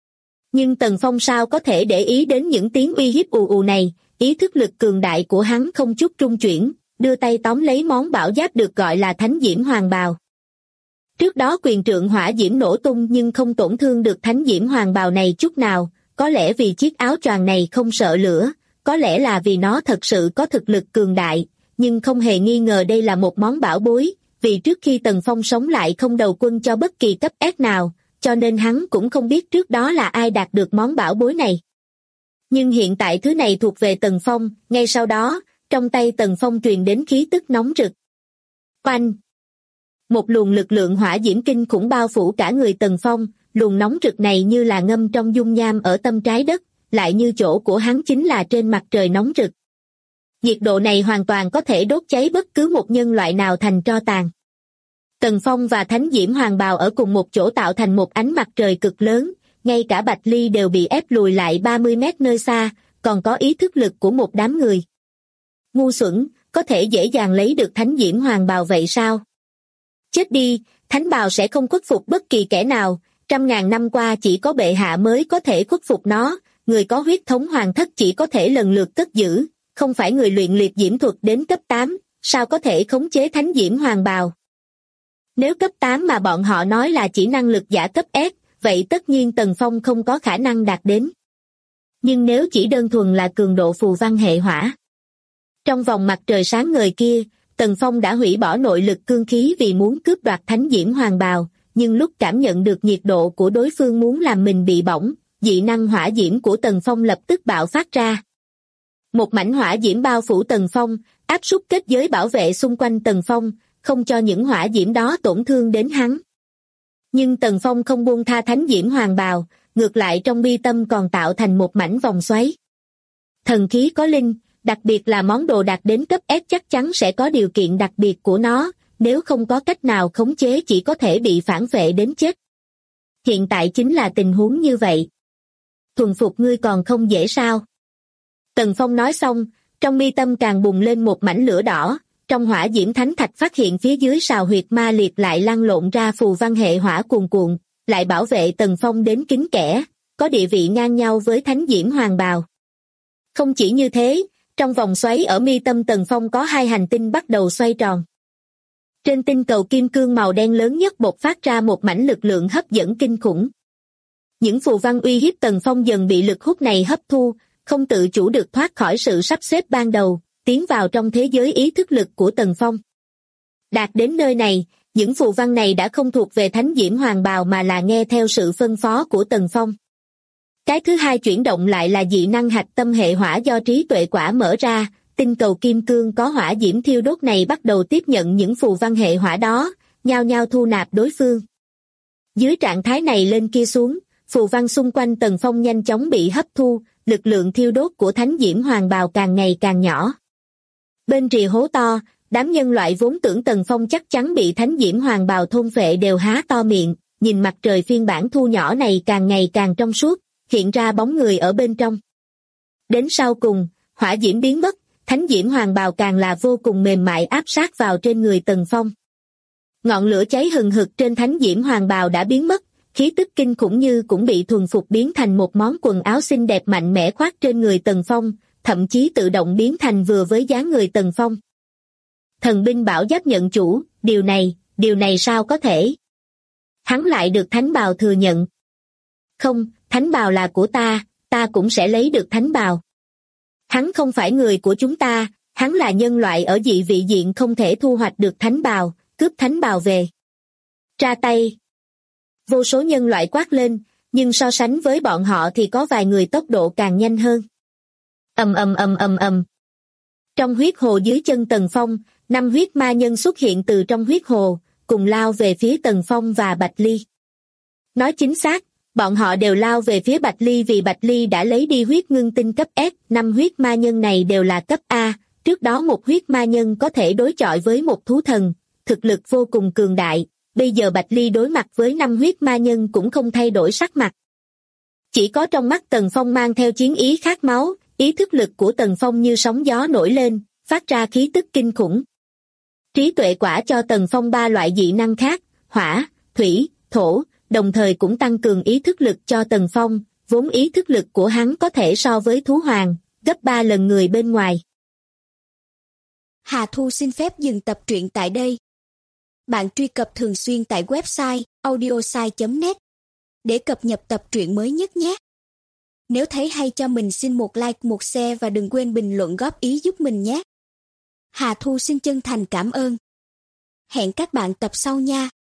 Nhưng Tần Phong sao có thể để ý đến những tiếng uy hiếp ù ù này, ý thức lực cường đại của hắn không chút trung chuyển, đưa tay tóm lấy món bảo giáp được gọi là thánh diễm hoàng bào. Trước đó quyền trượng hỏa diễm nổ tung nhưng không tổn thương được thánh diễm hoàng bào này chút nào, có lẽ vì chiếc áo choàng này không sợ lửa, có lẽ là vì nó thật sự có thực lực cường đại, nhưng không hề nghi ngờ đây là một món bảo bối, vì trước khi Tần Phong sống lại không đầu quân cho bất kỳ cấp S nào, cho nên hắn cũng không biết trước đó là ai đạt được món bảo bối này. Nhưng hiện tại thứ này thuộc về Tần Phong, ngay sau đó, trong tay Tần Phong truyền đến khí tức nóng rực. Oanh! Một luồng lực lượng hỏa diễm kinh khủng bao phủ cả người Tần Phong, luồng nóng rực này như là ngâm trong dung nham ở tâm trái đất, lại như chỗ của hắn chính là trên mặt trời nóng rực. Nhiệt độ này hoàn toàn có thể đốt cháy bất cứ một nhân loại nào thành tro tàn. Tần Phong và thánh diễm hoàng bào ở cùng một chỗ tạo thành một ánh mặt trời cực lớn, ngay cả Bạch Ly đều bị ép lùi lại 30 mét nơi xa, còn có ý thức lực của một đám người. Ngu xuẩn, có thể dễ dàng lấy được thánh diễm hoàng bào vậy sao? Chết đi, thánh bào sẽ không khuất phục bất kỳ kẻ nào, 100.000 năm qua chỉ có bệ hạ mới có thể khuất phục nó, người có huyết thống hoàng thất chỉ có thể lần lượt cất giữ, không phải người luyện liệt diễm thuật đến cấp 8, sao có thể khống chế thánh diễm hoàng bào? Nếu cấp 8 mà bọn họ nói là chỉ năng lực giả cấp S, vậy tất nhiên Tần Phong không có khả năng đạt đến. Nhưng nếu chỉ đơn thuần là cường độ phù văn hệ hỏa. Trong vòng mặt trời sáng ngời kia, Tần Phong đã hủy bỏ nội lực cương khí vì muốn cướp đoạt thánh diễm hoàng bào, nhưng lúc cảm nhận được nhiệt độ của đối phương muốn làm mình bị bỏng, dị năng hỏa diễm của Tần Phong lập tức bạo phát ra. Một mảnh hỏa diễm bao phủ Tần Phong, áp suất kết giới bảo vệ xung quanh Tần Phong, không cho những hỏa diễm đó tổn thương đến hắn. Nhưng Tần Phong không buông tha thánh diễm hoàng bào, ngược lại trong mi tâm còn tạo thành một mảnh vòng xoáy. Thần khí có linh, đặc biệt là món đồ đạt đến cấp S chắc chắn sẽ có điều kiện đặc biệt của nó, nếu không có cách nào khống chế chỉ có thể bị phản vệ đến chết. Hiện tại chính là tình huống như vậy. Thuần phục ngươi còn không dễ sao? Tần Phong nói xong, trong mi tâm càng bùng lên một mảnh lửa đỏ, trong hỏa diễm thánh thạch phát hiện phía dưới sào huyệt ma liệt lại lăn lộn ra phù văn hệ hỏa cuồn cuộn, lại bảo vệ Tần Phong đến kín kẽ, có địa vị ngang nhau với thánh diễm hoàng bào. Không chỉ như thế, trong vòng xoáy ở mi tâm Tần Phong có 2 hành tinh bắt đầu xoay tròn. Trên tinh cầu kim cương màu đen lớn nhất bộc phát ra một mảnh lực lượng hấp dẫn kinh khủng. Những phù văn uy hiếp Tần Phong dần bị lực hút này hấp thu, không tự chủ được thoát khỏi sự sắp xếp ban đầu, tiến vào trong thế giới ý thức lực của Tần Phong. Đạt đến nơi này, những phù văn này đã không thuộc về Thánh Diễm Hoàng Bào mà là nghe theo sự phân phó của Tần Phong. Cái thứ hai chuyển động lại là dị năng hạch tâm hệ hỏa do trí tuệ quả mở ra, tinh cầu kim cương có hỏa diễm thiêu đốt này bắt đầu tiếp nhận những phù văn hệ hỏa đó, nhao nhao thu nạp đối phương. Dưới trạng thái này lên kia xuống, phù văn xung quanh Tần Phong nhanh chóng bị hấp thu, lực lượng thiêu đốt của Thánh Diễm Hoàng Bào càng ngày càng nhỏ. Bên rìa hố to, đám nhân loại vốn tưởng Tần Phong chắc chắn bị Thánh Diễm Hoàng Bào thôn phệ đều há to miệng, nhìn mặt trời phiên bản thu nhỏ này càng ngày càng trong suốt, hiện ra bóng người ở bên trong. Đến sau cùng, hỏa diễm biến mất, Thánh Diễm Hoàng Bào càng là vô cùng mềm mại áp sát vào trên người Tần Phong. Ngọn lửa cháy hừng hực trên Thánh Diễm Hoàng Bào đã biến mất, khí tức kinh khủng như cũng bị thuần phục biến thành một món quần áo xinh đẹp mạnh mẽ khoác trên người Tần Phong, thậm chí tự động biến thành vừa với dáng người Tần Phong. Thần binh bảo giáp nhận chủ, điều này sao có thể? Hắn lại được Thánh Bào thừa nhận. Không, Thánh Bào là của ta cũng sẽ lấy được Thánh Bào. Hắn không phải người của chúng ta, hắn là nhân loại ở dị vị diện không thể thu hoạch được Thánh Bào, cướp Thánh Bào về. Ra tay. Vô số nhân loại quát lên, nhưng so sánh với bọn họ thì có vài người tốc độ càng nhanh hơn. Ầm. Trong huyết hồ dưới chân Tần Phong, 5 huyết ma nhân xuất hiện từ trong huyết hồ, cùng lao về phía Tần Phong và Bạch Ly. Nói chính xác, bọn họ đều lao về phía Bạch Ly vì Bạch Ly đã lấy đi huyết ngưng tinh cấp S, 5 huyết ma nhân này đều là cấp A, trước đó một huyết ma nhân có thể đối chọi với một thú thần, thực lực vô cùng cường đại, bây giờ Bạch Ly đối mặt với 5 huyết ma nhân cũng không thay đổi sắc mặt. Chỉ có trong mắt Tần Phong mang theo chiến ý khát máu, ý thức lực của Tần Phong như sóng gió nổi lên, phát ra khí tức kinh khủng. Trí tuệ quả cho Tần Phong 3 loại dị năng khác, hỏa, thủy, thổ, đồng thời cũng tăng cường ý thức lực cho Tần Phong, vốn ý thức lực của hắn có thể so với thú hoàng, gấp 3 lần người bên ngoài. Hà Thu xin phép dừng tập truyện tại đây. Bạn truy cập thường xuyên tại website audiosai.net để cập nhật tập truyện mới nhất nhé. Nếu thấy hay cho mình xin một like, một share và đừng quên bình luận góp ý giúp mình nhé. Hà Thu xin chân thành cảm ơn. Hẹn các bạn tập sau nha.